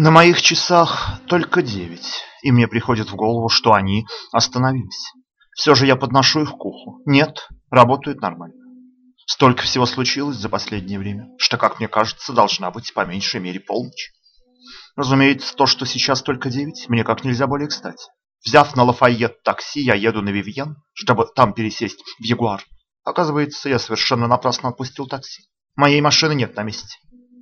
На моих часах только 9, и мне приходит в голову, что они остановились. Все же я подношу их к уху. Нет, работают нормально. Столько всего случилось за последнее время, что, как мне кажется, должна быть по меньшей мере полночь. Разумеется, то, что сейчас только 9, мне как нельзя более кстати. Взяв на Лафайет такси, я еду на Вивьен, чтобы там пересесть в Ягуар. Оказывается, я совершенно напрасно отпустил такси. Моей машины нет на месте.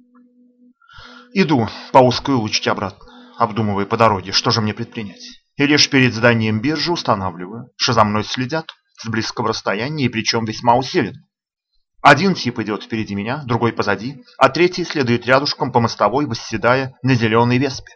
Иду по узкой улочке обратно, обдумывая по дороге, что же мне предпринять. И лишь перед зданием биржи устанавливаю, что за мной следят с близкого расстояния и причем весьма усиленно. Один тип идет впереди меня, другой позади, а третий следует рядышком по мостовой, восседая на зеленой веспе.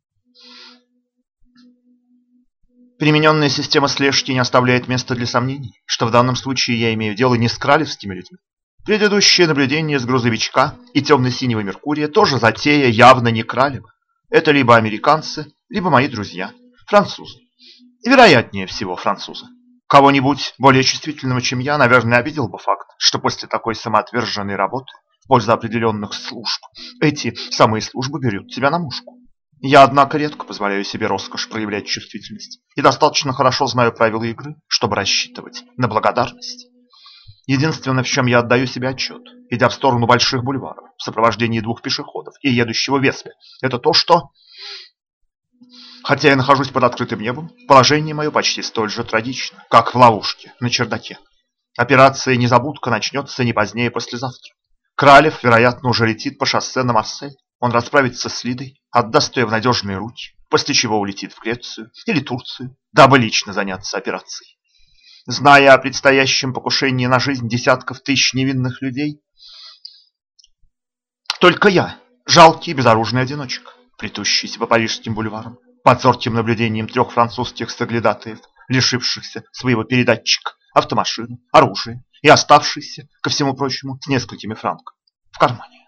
Примененная система слежки не оставляет места для сомнений, что в данном случае я имею дело не с кралевскими людьми. Предыдущее наблюдение с грузовичка и темно-синего Меркурия тоже затея явно не кралева. Это либо американцы, либо мои друзья, французы. И вероятнее всего французы. Кого-нибудь более чувствительного, чем я, наверное, обидел бы факт, что после такой самоотверженной работы в пользу определенных служб эти самые службы берут тебя на мушку. Я, однако, редко позволяю себе роскошь проявлять чувствительность и достаточно хорошо знаю правила игры, чтобы рассчитывать на благодарность. Единственное, в чем я отдаю себе отчет, идя в сторону больших бульваров в сопровождении 2 пешеходов и едущего веспе, это то, что, хотя я нахожусь под открытым небом, положение мое почти столь же трагично, как в ловушке на чердаке. Операция «Незабудка» начнется не позднее послезавтра. Кралев, вероятно, уже летит по шоссе на Марсель. Он расправится с Лидой, отдаст ее в надежные руки, после чего улетит в Грецию или Турцию, дабы лично заняться операцией. Зная о предстоящем покушении на жизнь десятков тысяч невинных людей, только я, жалкий безоружный одиночек, плетущийся по парижским бульварам, под зорким наблюдением 3 французских соглядатаев, лишившихся своего передатчика, автомашины, оружия и оставшийся, ко всему прочему, с несколькими франками в кармане.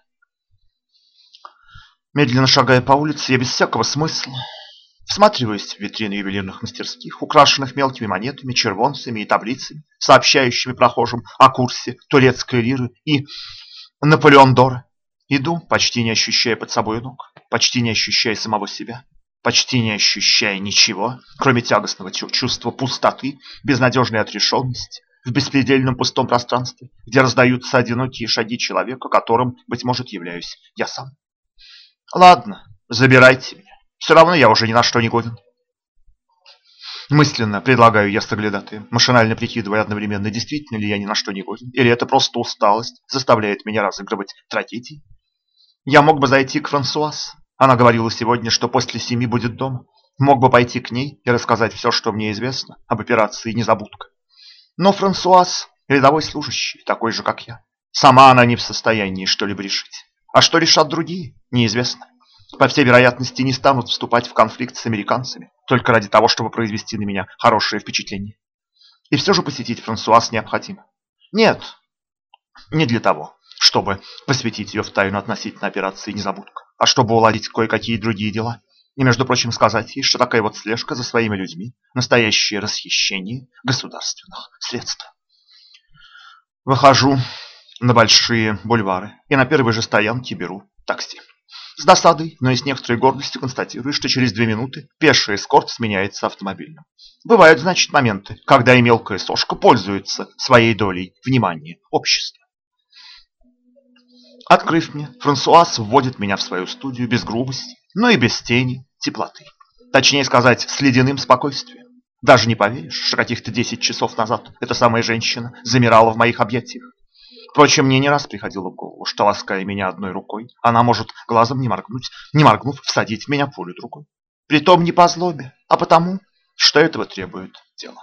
Медленно шагая по улице, я без всякого смысла всматриваясь в витрины ювелирных мастерских, украшенных мелкими монетами, червонцами и таблицами, сообщающими прохожим о курсе турецкой лиры и Наполеондора, иду, почти не ощущая под собой ног, почти не ощущая самого себя, почти не ощущая ничего, кроме тягостного чувства пустоты, безнадежной отрешенности, в беспредельном пустом пространстве, где раздаются одинокие шаги человека, которым, быть может, являюсь я сам. Ладно, забирайте меня. Все равно я уже ни на что не годен. Мысленно предлагаю я соглядатаем, машинально прикидывая одновременно, действительно ли я ни на что не годен, или это просто усталость заставляет меня разыгрывать трагедии. Я мог бы зайти к Франсуаз. Она говорила сегодня, что после 7 будет дома. Мог бы пойти к ней и рассказать все, что мне известно об операции «Незабудка». Но Франсуаз – рядовой служащий, такой же, как я. Сама она не в состоянии что-либо решить. А что решат другие, неизвестно. По всей вероятности, не станут вступать в конфликт с американцами только ради того, чтобы произвести на меня хорошее впечатление. И все же посетить Франсуаз необходимо. Нет, не для того, чтобы посвятить ее в тайну относительно операции «Незабудка», а чтобы уладить кое-какие другие дела. И, между прочим, сказать ей, что такая вот слежка за своими людьми – настоящее расхищение государственных средств. Выхожу на большие бульвары и на первой же стоянке беру такси. С досадой, но и с некоторой гордостью констатирую, что через 2 минуты пеший эскорт сменяется автомобильным. Бывают, значит, моменты, когда и мелкая сошка пользуется своей долей внимания общества. Открыв мне, Франсуаз вводит меня в свою студию без грубости, но и без тени теплоты. Точнее сказать, с ледяным спокойствием. Даже не поверишь, что каких-то 10 часов назад эта самая женщина замирала в моих объятиях. Впрочем, мне не раз приходило в голову, что, лаская меня одной рукой, она может глазом не моргнув, всадить в меня пулю другой. Притом не по злобе, а потому, что этого требует дело.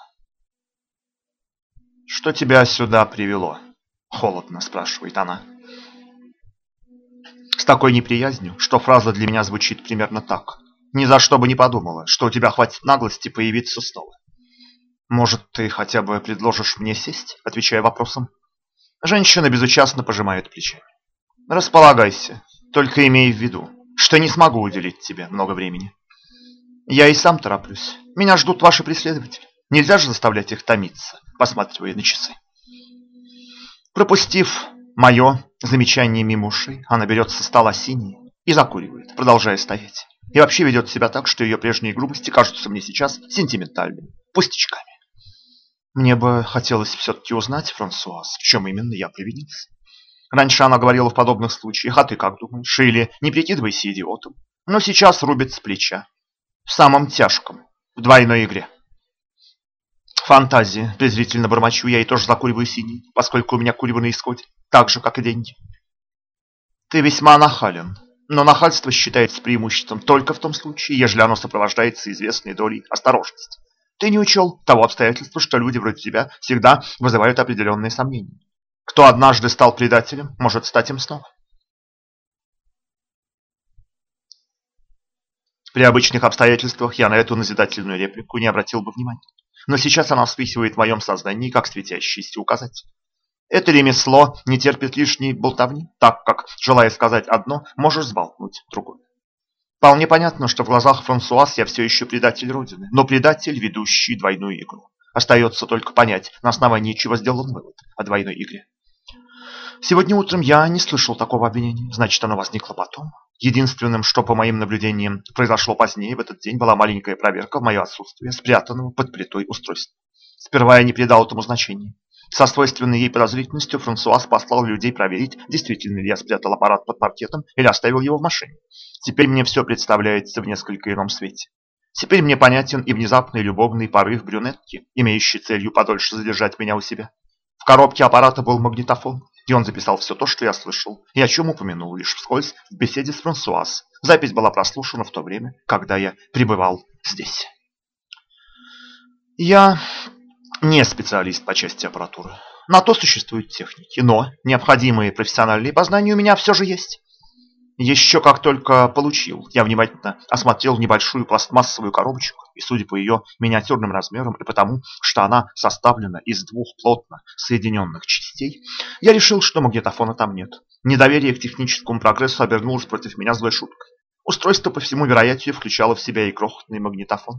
«Что тебя сюда привело?» — холодно спрашивает она. С такой неприязнью, что фраза для меня звучит примерно так. «Ни за что бы не подумала, что у тебя хватит наглости появиться снова». «Может, ты хотя бы предложишь мне сесть?» — отвечая вопросом. Женщина безучастно пожимает плечами. «Располагайся, только имей в виду, что не смогу уделить тебе много времени. Я и сам тороплюсь. Меня ждут ваши преследователи. Нельзя же заставлять их томиться», посматривая на часы. Пропустив мое замечание мимо ушей, она берет со стола синие и закуривает, продолжая стоять. И вообще ведет себя так, что ее прежние грубости кажутся мне сейчас сентиментальными, пустячками. Мне бы хотелось все-таки узнать, Франсуаз, в чем именно я провинился. Раньше она говорила в подобных случаях, а ты как думаешь? Или не прикидывайся идиотом. Но сейчас рубит с плеча. В самом тяжком, в двойной игре. Фантазия, презрительно бормочу я и тоже закуриваю синий, поскольку у меня курево на исходе, так же, как и деньги. Ты весьма нахален, но нахальство считается преимуществом только в том случае, ежели оно сопровождается известной долей осторожности. Ты не учел того обстоятельства, что люди вроде тебя всегда вызывают определенные сомнения. Кто однажды стал предателем, может стать им снова. При обычных обстоятельствах я на эту назидательную реплику не обратил бы внимания. Но сейчас она вспыхивает в моем сознании, как светящийся указатель. Это ремесло не терпит лишней болтовни, так как, желая сказать одно, можешь сболтнуть другое. Вполне понятно, что в глазах Франсуаз я все еще предатель Родины, но предатель, ведущий двойную игру. Остается только понять, на основании чего сделан вывод о двойной игре. Сегодня утром я не слышал такого обвинения, значит, оно возникло потом. Единственным, что, по моим наблюдениям, произошло позднее в этот день, была маленькая проверка в мое отсутствие, спрятанного под плитой устройства. Сперва я не придал этому значения. Со свойственной ей подозрительностью Франсуаз послал людей проверить, действительно ли я спрятал аппарат под паркетом или оставил его в машине. Теперь мне все представляется в несколько ином свете. Теперь мне понятен и внезапный любовный порыв брюнетки, имеющий целью подольше задержать меня у себя. В коробке аппарата был магнитофон, и он записал все то, что я слышал, и о чем упомянул лишь вскользь в беседе с Франсуаз. Запись была прослушана в то время, когда я пребывал здесь. Я не специалист по части аппаратуры. На то существуют техники, но необходимые профессиональные познания у меня все же есть. Еще как только получил, я внимательно осмотрел небольшую пластмассовую коробочку, и судя по ее миниатюрным размерам и потому, что она составлена из двух плотно соединенных частей, я решил, что магнитофона там нет. Недоверие к техническому прогрессу обернулось против меня злой шуткой. Устройство, по всему вероятию, включало в себя и крохотный магнитофон.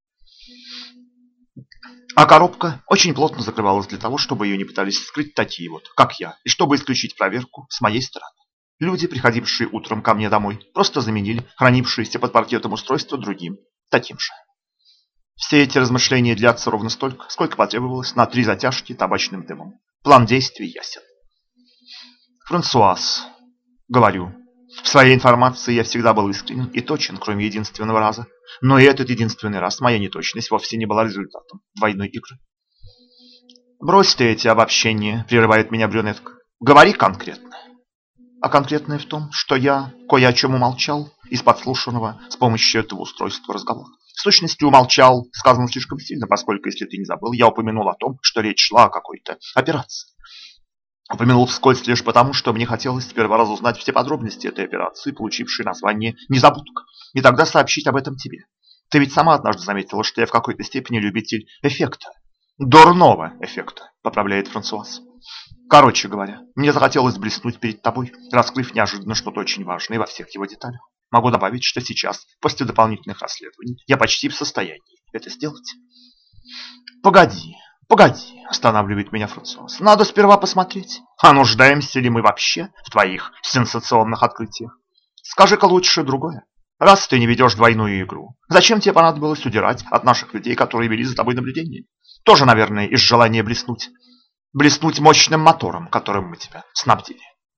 А коробка очень плотно закрывалась для того, чтобы ее не пытались скрыть такие вот, как я, и чтобы исключить проверку с моей стороны. Люди, приходившие утром ко мне домой, просто заменили хранившееся под паркетом устройство другим, таким же. Все эти размышления длятся ровно столько, сколько потребовалось на 3 затяжки табачным дымом. План действий ясен. Франсуаз, говорю, в своей информации я всегда был искренен и точен, кроме единственного раза. Но и этот единственный раз моя неточность вовсе не была результатом двойной игры. «Брось ты эти обобщения», — прерывает меня брюнетка. «Говори конкретно». А конкретное в том, что я кое о чем умолчал из подслушанного с помощью этого устройства разговора. В сущности, умолчал, сказано слишком сильно, поскольку, если ты не забыл, я упомянул о том, что речь шла о какой-то операции. Упомянул вскользь лишь потому, что мне хотелось сперва разузнать все подробности этой операции, получившей название «Незабудка», и тогда сообщить об этом тебе. Ты ведь сама однажды заметила, что я в какой-то степени любитель эффекта. Дурного эффекта, поправляет Франсуаз. Короче говоря, мне захотелось блеснуть перед тобой, раскрыв неожиданно что-то очень важное во всех его деталях. Могу добавить, что сейчас, после дополнительных расследований, я почти в состоянии это сделать. Погоди, останавливает меня Франсуаз. Надо сперва посмотреть, а нуждаемся ли мы вообще в твоих сенсационных открытиях. Скажи-ка лучше другое. Раз ты не ведешь двойную игру, зачем тебе понадобилось удирать от наших людей, которые вели за тобой наблюдение? Тоже, наверное, из желания блеснуть. Блеснуть мощным мотором, которым мы тебя снабдили.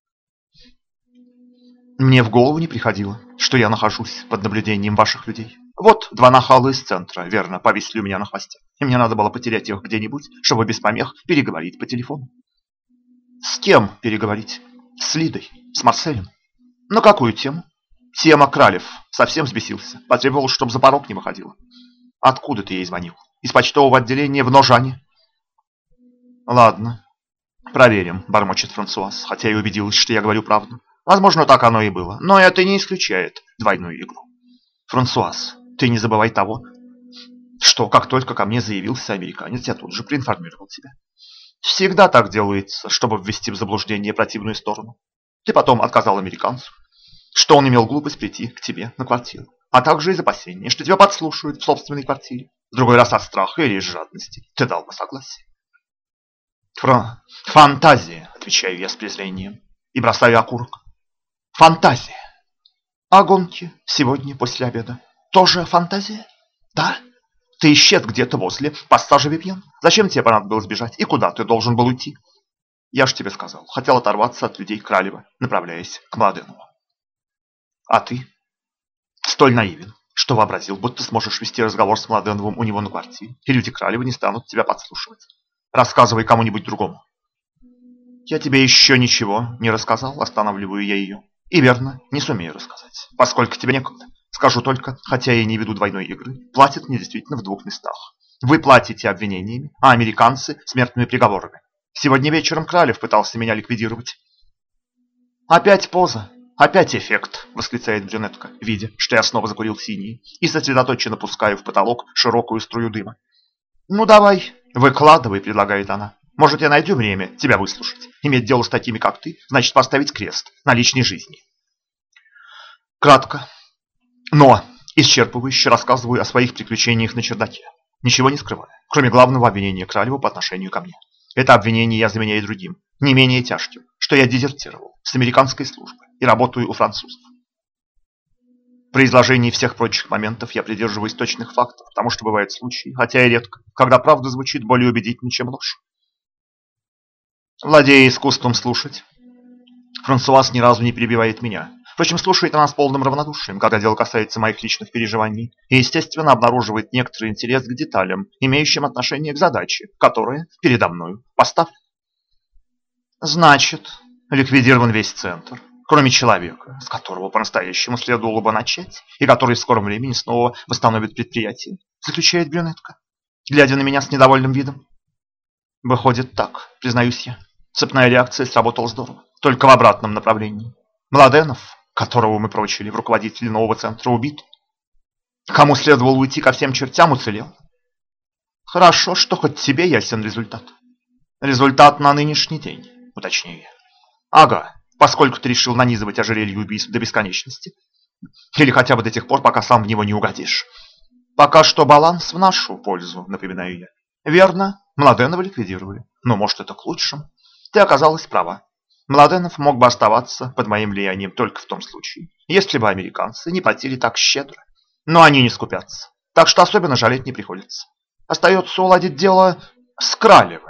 Мне в голову не приходило, что я нахожусь под наблюдением ваших людей. Вот 2 нахала из центра, верно, повисли у меня на хвосте. И мне надо было потерять их где-нибудь, чтобы без помех переговорить по телефону. С кем переговорить? С Лидой, с Марселем. На какую тему? Тема Кралев. Совсем взбесился. Потребовал, чтобы за порог не выходила. Откуда ты ей звонил? Из почтового отделения в Ножане? Ладно, проверим, бормочет Франсуаз, хотя и убедилась, что я говорю правду. Возможно, так оно и было, но это не исключает двойную игру. Франсуаз, ты не забывай того, что как только ко мне заявился американец, я тут же проинформировал тебя. Всегда так делается, чтобы ввести в заблуждение противную сторону. Ты потом отказал американцу, что он имел глупость прийти к тебе на квартиру, а также из опасения, что тебя подслушают в собственной квартире. В другой раз от страха или из жадности ты дал бы согласие. Фантазия, отвечаю я с презрением и бросаю окурок. Фантазия. А гонки сегодня после обеда тоже фантазия? Да? Ты исчез где-то возле пассажа Вивьен. Зачем тебе понадобилось бежать? И куда ты должен был уйти? Я же тебе сказал, хотел оторваться от людей Кралева, направляясь к Младенову. А ты столь наивен, что вообразил, будто сможешь вести разговор с Младеновым у него на квартире, и люди Кралева не станут тебя подслушивать. Рассказывай кому-нибудь другому. Я тебе еще ничего не рассказал, останавливаю я ее. И верно, не сумею рассказать, поскольку тебе некогда. Скажу только, хотя я и не веду двойной игры, платят мне действительно в двух местах. Вы платите обвинениями, а американцы смертными приговорами. Сегодня вечером Кралев пытался меня ликвидировать. Опять поза, опять эффект, восклицает брюнетка, видя, что я снова закурил синий, и сосредоточенно пускаю в потолок широкую струю дыма. Ну давай, выкладывай, предлагает она. Может, я найду время тебя выслушать. Иметь дело с такими, как ты, значит поставить крест на личной жизни. Кратко, но исчерпывающе рассказываю о своих приключениях на чердаке, ничего не скрывая, кроме главного обвинения Кралева по отношению ко мне. Это обвинение я заменяю другим, не менее тяжким, что я дезертировал с американской службы и работаю у французов. При изложении всех прочих моментов я придерживаюсь точных фактов, потому что бывают случаи, хотя и редко, когда правда звучит более убедительно, чем ложь. Владея искусством слушать, Франсуаз ни разу не перебивает меня. Впрочем, слушает она с полным равнодушием, когда дело касается моих личных переживаний, и, естественно, обнаруживает некоторый интерес к деталям, имеющим отношение к задаче, которая передо мною поставлена. Значит, ликвидирован весь центр, кроме человека, с которого по-настоящему следовало бы начать, и который в скором времени снова восстановит предприятие, заключает брюнетка, глядя на меня с недовольным видом. Выходит так, признаюсь я. Цепная реакция сработала здорово, только в обратном направлении. Младенов, которого мы прочили в руководителе нового центра, убит. Кому следовало уйти ко всем чертям, уцелел. Хорошо, что хоть тебе ясен результат. Результат на нынешний день, уточнее я. Ага, поскольку ты решил нанизывать ожерелье убийств до бесконечности. Или хотя бы до тех пор, пока сам в него не угодишь. Пока что баланс в нашу пользу, напоминаю я. Верно, Младенова ликвидировали, но может это к лучшему. Ты оказалась права. Младенов мог бы оставаться под моим влиянием только в том случае, если бы американцы не платили так щедро. Но они не скупятся, так что особенно жалеть не приходится. Остается уладить дело с Кралевым.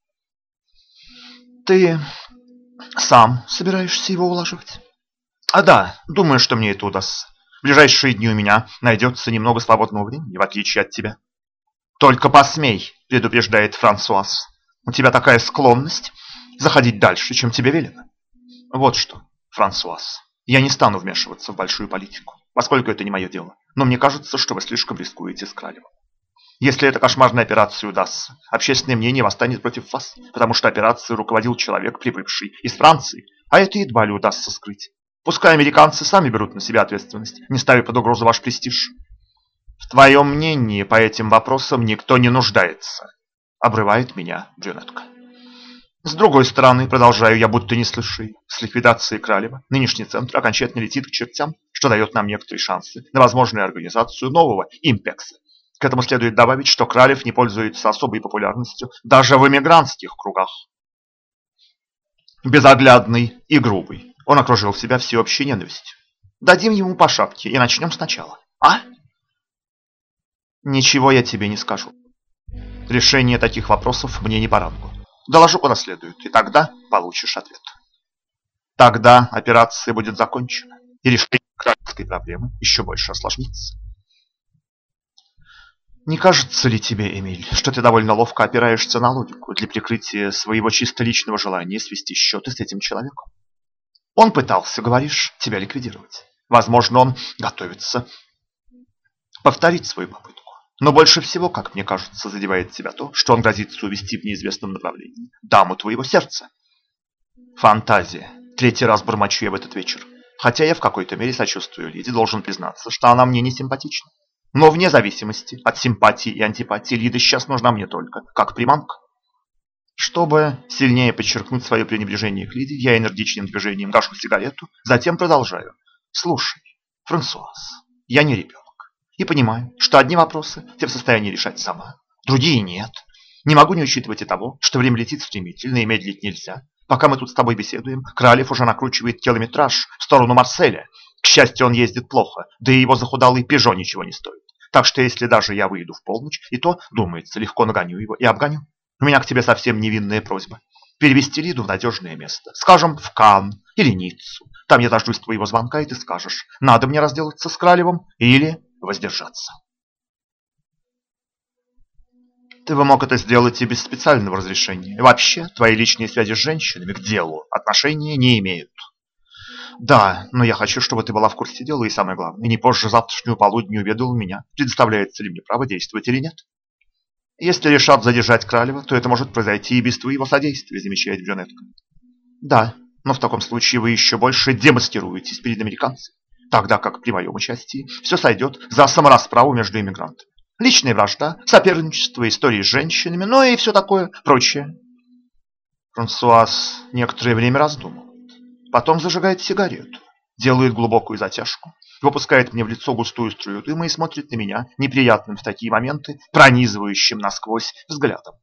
Ты сам собираешься его улаживать? А да, думаю, что мне это удастся. В ближайшие дни у меня найдется немного свободного времени, в отличие от тебя. Только посмей, предупреждает Франсуаз. У тебя такая склонность заходить дальше, чем тебе велено. Вот что, Франсуаз, я не стану вмешиваться в большую политику, поскольку это не мое дело. Но мне кажется, что вы слишком рискуете с Кралевым. Если эта кошмарная операция удастся, общественное мнение восстанет против вас, потому что операцией руководил человек, прибывший из Франции, а это едва ли удастся скрыть. Пускай американцы сами берут на себя ответственность, не ставя под угрозу ваш престиж. В твоем мнении по этим вопросам никто не нуждается, обрывает меня брюнетка. С другой стороны, продолжаю я, будто не слышу, с ликвидацией Кралева нынешний центр окончательно летит к чертям, что дает нам некоторые шансы на возможную организацию нового импекса. К этому следует добавить, что Кралев не пользуется особой популярностью даже в эмигрантских кругах. Безоглядный и грубый, он окружил себя всеобщей ненавистью. Дадим ему по шапке и начнем сначала, а? Ничего я тебе не скажу. Решение таких вопросов мне не по рангу. Доложу куда следует, и тогда получишь ответ. Тогда операция будет закончена, и решение кралевской проблемы еще больше осложнится. Не кажется ли тебе, Эмиль, что ты довольно ловко опираешься на логику для прикрытия своего чисто личного желания свести счеты с этим человеком? Он пытался, говоришь, тебя ликвидировать. Возможно, он готовится повторить свою попытку. Но больше всего, как мне кажется, задевает тебя то, что он грозится увести в неизвестном направлении даму твоего сердца. Фантазия. Третий раз бормочу я в этот вечер. Хотя я в какой-то мере сочувствую Лиде, должен признаться, что она мне не симпатична. Но вне зависимости от симпатии и антипатии Лида сейчас нужна мне только как приманка. Чтобы сильнее подчеркнуть свое пренебрежение к Лиде, я энергичным движением гашу сигарету, затем продолжаю. Слушай, Франсуаз, я не ребенок. И понимаю, что одни вопросы ты в состоянии решать сама, другие нет. Не могу не учитывать и того, что время летит стремительно и медлить нельзя. Пока мы тут с тобой беседуем, Кралев уже накручивает километраж в сторону Марселя. К счастью, он ездит плохо, да и его захудалый Пежо ничего не стоит. Так что если даже я выйду в полночь, и то, думается, легко нагоню его и обгоню. У меня к тебе совсем невинная просьба. Перевести Лиду в надежное место. Скажем, в Канн или Ниццу. Там я дождусь твоего звонка, и ты скажешь, надо мне разделаться с Кралевым или воздержаться. Ты бы мог это сделать и без специального разрешения. Вообще, твои личные связи с женщинами к делу отношения не имеют. Да, но я хочу, чтобы ты была в курсе дела, и самое главное, не позже завтрашнего полудня уведомил меня, предоставляется ли мне право действовать или нет. Если решат задержать Кралева, то это может произойти и без твоего содействия, замечает брюнетка. Да, но в таком случае вы еще больше демаскируетесь перед американцами, тогда как при моем участии все сойдет за саморасправу между иммигрантами. Личная вражда, соперничество, истории с женщинами, ну и все такое прочее. Франсуаз некоторое время раздумывает. Потом зажигает сигарету, делает глубокую затяжку, выпускает мне в лицо густую струю дыма и смотрит на меня неприятным в такие моменты, пронизывающим насквозь взглядом.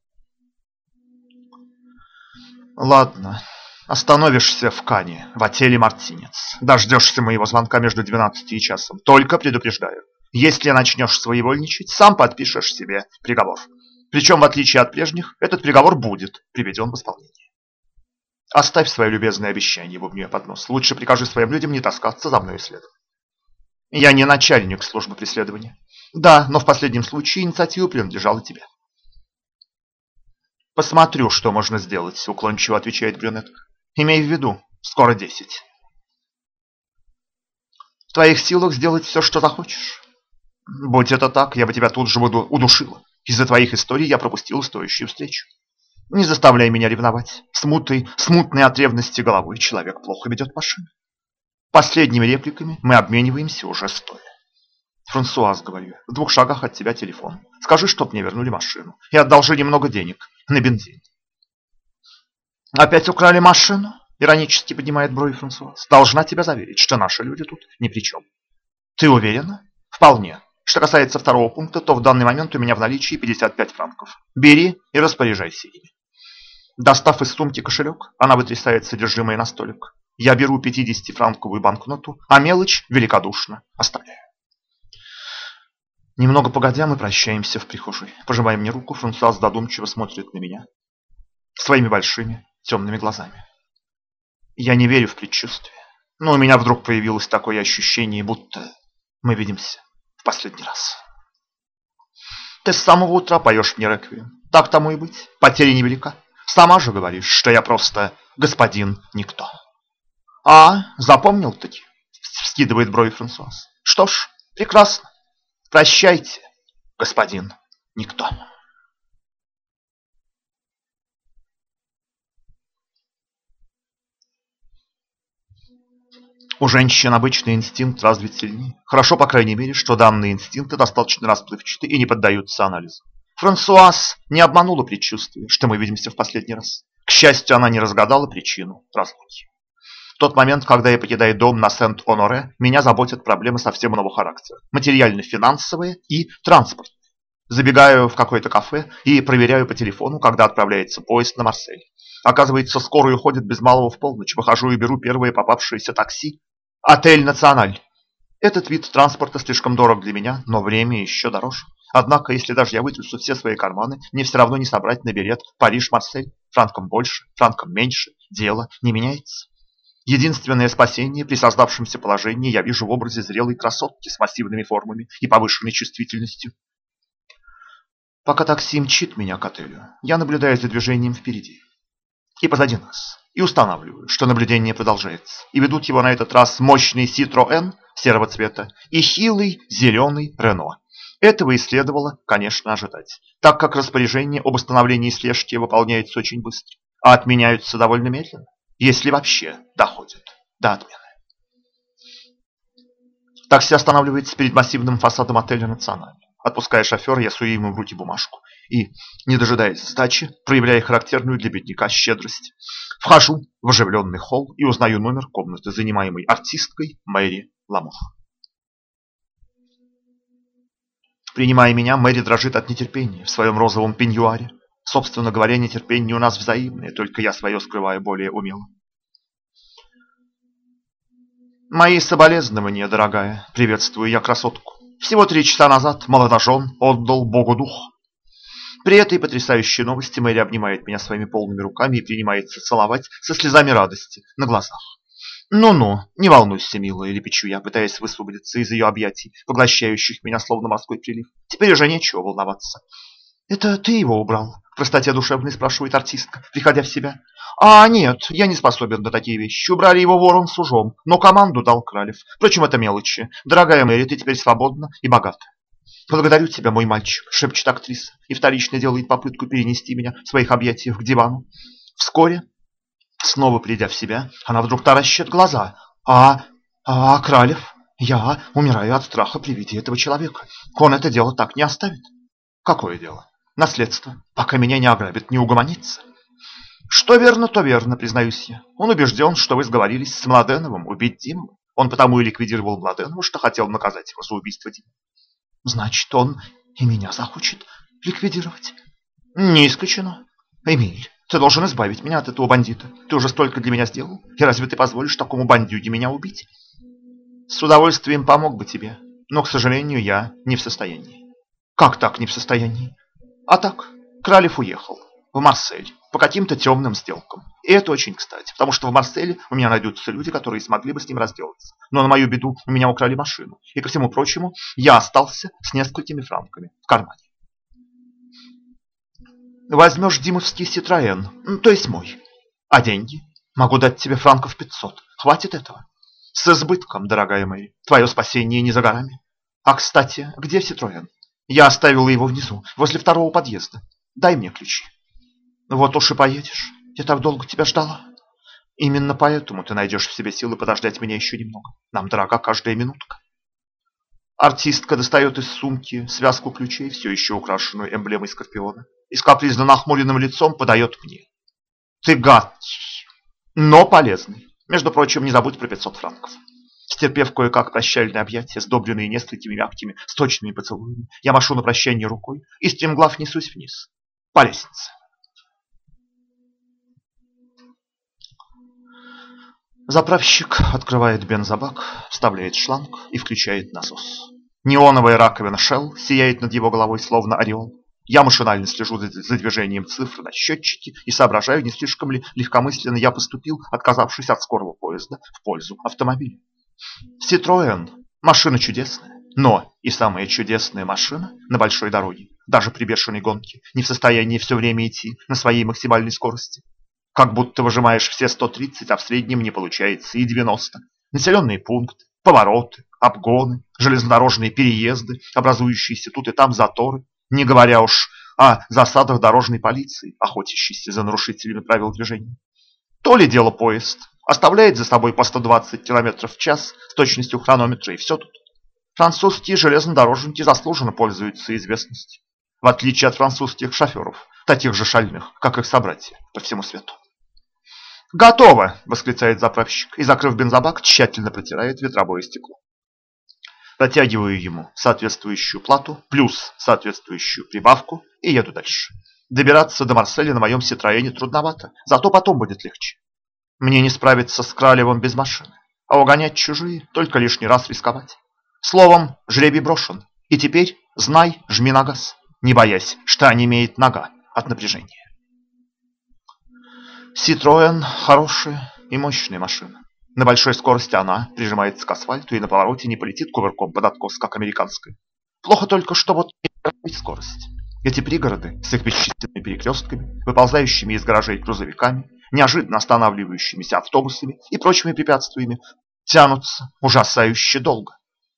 Ладно, остановишься в Кане, в отеле «Мартинец». Дождешься моего звонка между 12 и часом. Только предупреждаю, если начнешь своевольничать, сам подпишешь себе приговор. Причем, в отличие от прежних, этот приговор будет приведен в исполнение. Оставь свое любезное обещание, бубню я под нос. Лучше прикажи своим людям не таскаться за мной следом. Я не начальник службы преследования. Да, но в последнем случае инициатива принадлежала тебе. Посмотрю, что можно сделать, уклончиво отвечает брюнетка. Имей в виду, скоро 10. В твоих силах сделать все, что захочешь. Будь это так, я бы тебя тут же удушила. Из-за твоих историй я пропустил стоящую встречу. Не заставляй меня ревновать. Смутной от ревности головой человек плохо ведет машину. Последними репликами мы обмениваемся уже стоя. Франсуаз, говорю, в 2 шагах от тебя телефон. Скажи, чтоб мне вернули машину. И одолжи немного денег на бензин. Опять украли машину? Иронически поднимает брови Франсуаз. Должна тебя заверить, что наши люди тут ни при чем. Ты уверена? Вполне. Что касается второго пункта, то в данный момент у меня в наличии 55 франков. Бери и распоряжайся ими. Достав из сумки кошелек, она вытрясает содержимое на столик. Я беру 50-франковую банкноту, а мелочь великодушно оставляю. Немного погодя, мы прощаемся в прихожей. Пожимая мне руку, Франсуаз задумчиво смотрит на меня своими большими темными глазами. Я не верю в предчувствие, но у меня вдруг появилось такое ощущение, будто мы видимся в последний раз. Ты с самого утра поешь мне реквием. Так тому и быть, потеря невелика. Сама же говоришь, что я просто господин никто. А, запомнил-таки? Вскидывает брови Франсуаз. Что ж, прекрасно. Прощайте, господин никто. У женщин обычный инстинкт развит сильнее. Хорошо, по крайней мере, что данные инстинкты достаточно расплывчаты и не поддаются анализу. Франсуаз не обманула предчувствие, что мы видимся в последний раз. К счастью, она не разгадала причину разлуки. В тот момент, когда я покидаю дом на Сент-Оноре, меня заботят проблемы совсем иного характера. Материально-финансовые и транспортные. Забегаю в какое-то кафе и проверяю по телефону, когда отправляется поезд на Марсель. Оказывается, скорый уходит без малого в полночь. Выхожу и беру первое попавшееся такси. Отель «Националь». Этот вид транспорта слишком дорог для меня, но время еще дороже. Однако, если даже я вытрясу все свои карманы, мне все равно не собрать на билет Париж-Марсель. Франком больше, франком меньше. Дело не меняется. Единственное спасение при создавшемся положении я вижу в образе зрелой красотки с массивными формами и повышенной чувствительностью. Пока такси мчит меня к отелю, я наблюдаю за движением впереди и позади нас, и устанавливаю, что наблюдение продолжается, и ведут его на этот раз мощный Citroën серого цвета и хилый зеленый Renault. Этого и следовало, конечно, ожидать, так как распоряжение об установлении слежки выполняется очень быстро, а отменяются довольно медленно, если вообще доходят до отмены. Такси останавливается перед массивным фасадом отеля «Националь». Отпуская шофера, я сую ему в руки бумажку и, не дожидаясь сдачи, проявляя характерную для бедняка щедрость, вхожу в оживленный холл и узнаю номер комнаты, занимаемой артисткой Мэри Ламох. Принимая меня, Мэри дрожит от нетерпения в своем розовом пеньюаре. Собственно говоря, нетерпение у нас взаимное, только я свое скрываю более умело. Мои соболезнования, дорогая, приветствую я красотку. Всего 3 часа назад молодожен отдал Богу дух. При этой потрясающей новости Мэри обнимает меня своими полными руками и принимается целовать со слезами радости на глазах. «Ну-ну, не волнуйся, милая», — лепечу я, пытаясь высвободиться из ее объятий, поглощающих меня словно морской прилив. «Теперь уже нечего волноваться». «Это ты его убрал?» — в простоте душевной спрашивает артистка, приходя в себя. «А нет, я не способен на такие вещи. Убрали его ворон с ужом, но команду дал Кралев. Впрочем, это мелочи. Дорогая Мэри, ты теперь свободна и богата». «Благодарю тебя, мой мальчик», — шепчет актриса и вторично делает попытку перенести меня в своих объятиях к дивану. Вскоре, снова придя в себя, она вдруг таращит глаза. Кралев, я умираю от страха при виде этого человека. Он это дело так не оставит». «Какое дело?» «Наследство. Пока меня не ограбит, не угомонится». «Что верно, то верно, признаюсь я. Он убежден, что вы сговорились с Младеновым убить Диму. Он потому и ликвидировал Младенова, что хотел наказать его за убийство Димы». «Значит, он и меня захочет ликвидировать?» «Не исключено. Эмиль, ты должен избавить меня от этого бандита. Ты уже столько для меня сделал. И разве ты позволишь такому бандюге меня убить?» «С удовольствием помог бы тебе, но, к сожалению, я не в состоянии». «Как так не в состоянии?» «А так, Кралев уехал в Марсель по каким-то темным сделкам. И это очень кстати, потому что в Марселе у меня найдутся люди, которые смогли бы с ним разделаться. Но на мою беду у меня украли машину. И ко всему прочему, я остался с несколькими франками в кармане». «Возьмешь димовский Ситроен, то есть мой. А деньги? Могу дать тебе франков 500. Хватит этого?» «С избытком, дорогая Мэри. Твое спасение не за горами. А, кстати, где Ситроен? Я оставила его внизу, возле второго подъезда. Дай мне ключи». «Вот уж и поедешь. Я так долго тебя ждала». «Именно поэтому ты найдешь в себе силы подождать меня еще немного. Нам дорога каждая минутка». Артистка достает из сумки связку ключей, все еще украшенную эмблемой скорпиона, и с капризно нахмуренным лицом подает мне. «Ты гад, но полезный. Между прочим, не забудь про 500 франков». Стерпев кое-как прощальные объятия, сдобренные несколькими мягкими, сточными поцелуями, я машу на прощание рукой и стремглав несусь вниз, по лестнице. Заправщик открывает бензобак, вставляет шланг и включает насос. Неоновая раковина Shell сияет над его головой, словно ореол. Я машинально слежу за движением цифр на счетчике и соображаю, не слишком ли легкомысленно я поступил, отказавшись от скорого поезда в пользу автомобиля. Citroën – машина чудесная, но и самая чудесная машина на большой дороге, даже при бешеной гонке, не в состоянии все время идти на своей максимальной скорости. Как будто выжимаешь все 130, а в среднем не получается и 90. Населенные пункты, повороты, обгоны, железнодорожные переезды, образующиеся тут и там заторы, не говоря уж о засадах дорожной полиции, охотящейся за нарушителями правил движения. То ли дело поезд, оставляет за собой по 120 км в час с точностью хронометра, и все тут. Французские железнодорожники заслуженно пользуются известностью, в отличие от французских шоферов, таких же шальных, как их собратья по всему свету. «Готово!» – восклицает заправщик и, закрыв бензобак, тщательно протирает ветровое стекло. Протягиваю ему соответствующую плату, плюс соответствующую прибавку и еду дальше. Добираться до Марселя на моем Ситроене трудновато, зато потом будет легче. Мне не справиться с Кралевым без машины, а угонять чужие – только лишний раз рисковать. Словом, жребий брошен, и теперь, знай, жми на газ, не боясь, что онемеет нога от напряжения. Citroën – хорошая и мощная машина. На большой скорости она прижимается к асфальту и на повороте не полетит кувырком под откос, как американская. Плохо только, что вот не скорость. Эти пригороды с их бесчисленными перекрестками, выползающими из гаражей грузовиками, неожиданно останавливающимися автобусами и прочими препятствиями, тянутся ужасающе долго.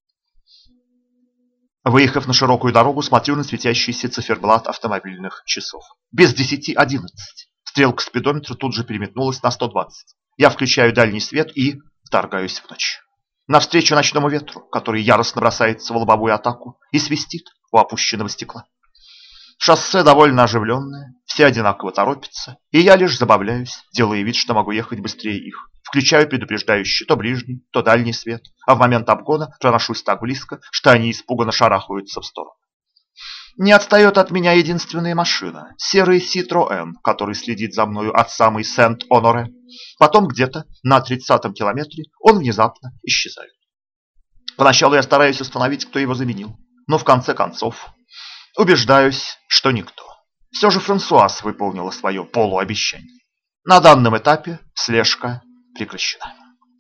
Выехав на широкую дорогу, смотрю на светящийся циферблат автомобильных часов. Без 10:11. Стрелка спидометра тут же переметнулась на 120. Я включаю дальний свет и вторгаюсь в ночь. Навстречу ночному ветру, который яростно бросается в лобовую атаку и свистит у опущенного стекла. Шоссе довольно оживленное, все одинаково торопятся, и я лишь забавляюсь, делая вид, что могу ехать быстрее их. Включаю предупреждающий то ближний, то дальний свет, а в момент обгона проношусь так близко, что они испуганно шарахаются в сторону. Не отстает от меня единственная машина – серый Citroën, который следит за мною от самой Сент-Оноре. Потом где-то на 30-м километре он внезапно исчезает. Поначалу я стараюсь установить, кто его заменил, но в конце концов убеждаюсь, что никто. Все же Франсуаз выполнила свое полуобещание. На данном этапе слежка прекращена.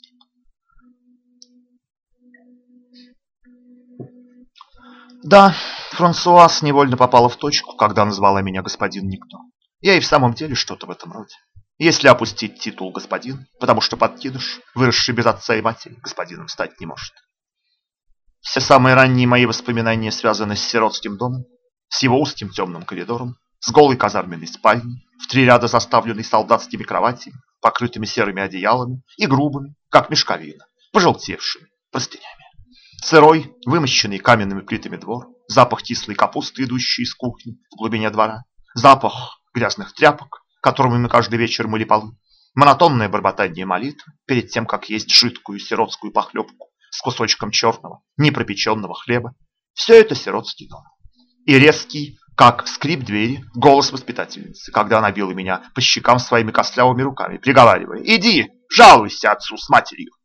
Да, Франсуаз невольно попала в точку, когда назвала меня господин Никто. Я и в самом деле что-то в этом роде. Если опустить титул господин, потому что подкидыш, выросший без отца и матери, господином стать не может. Все самые ранние мои воспоминания связаны с сиротским домом, с его узким темным коридором, с голой казарменной спальней, в 3 ряда заставленной солдатскими кроватями, покрытыми серыми одеялами и грубыми, как мешковина, пожелтевшими простынями. Сырой, вымощенный каменными плитами двор, запах кислой капусты, идущей из кухни в глубине двора, запах грязных тряпок, которыми мы каждый вечер мыли полы, монотонное бормотание молитвы перед тем, как есть жидкую сиротскую похлебку с кусочком черного, непропеченного хлеба. Все это сиротский дом. И резкий, как скрип двери, голос воспитательницы, когда она била меня по щекам своими костлявыми руками, приговаривая: «Иди, жалуйся отцу с матерью».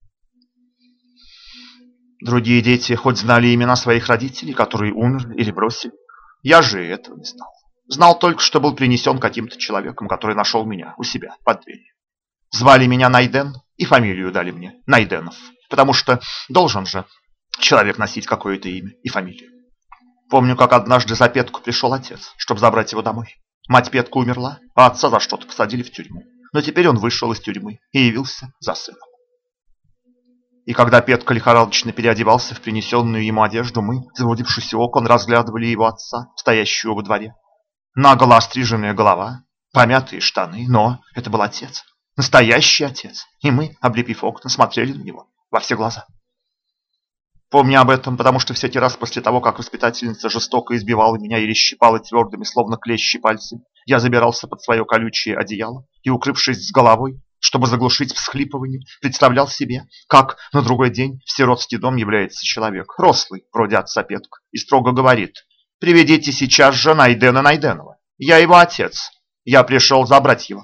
Другие дети хоть знали имена своих родителей, которые умерли или бросили. Я же этого не знал. Знал только, что был принесен каким-то человеком, который нашел меня у себя под дверью. Звали меня Найден, и фамилию дали мне Найденов, потому что должен же человек носить какое-то имя и фамилию. Помню, как однажды за Петку пришел отец, чтобы забрать его домой. Мать Петка умерла, а отца за что-то посадили в тюрьму. Но теперь он вышел из тюрьмы и явился за сыном. И когда Петка лихорадочно переодевался в принесенную ему одежду, мы, сгрудившись у окон, разглядывали его отца, стоящего во дворе. Наголо остриженная голова, помятые штаны, но это был отец, настоящий отец. И мы, облепив окна, смотрели на него во все глаза. Помню об этом, потому что всякий раз после того, как воспитательница жестоко избивала меня или щипала твердыми, словно клещи, пальцами, я забирался под свое колючее одеяло и, укрывшись с головой, чтобы заглушить всхлипывание, представлял себе, как на другой день в сиротский дом является человек, рослый, вроде отца Петка, и строго говорит: «Приведите сейчас же Найдена Найденова. Я его отец. Я пришел забрать его».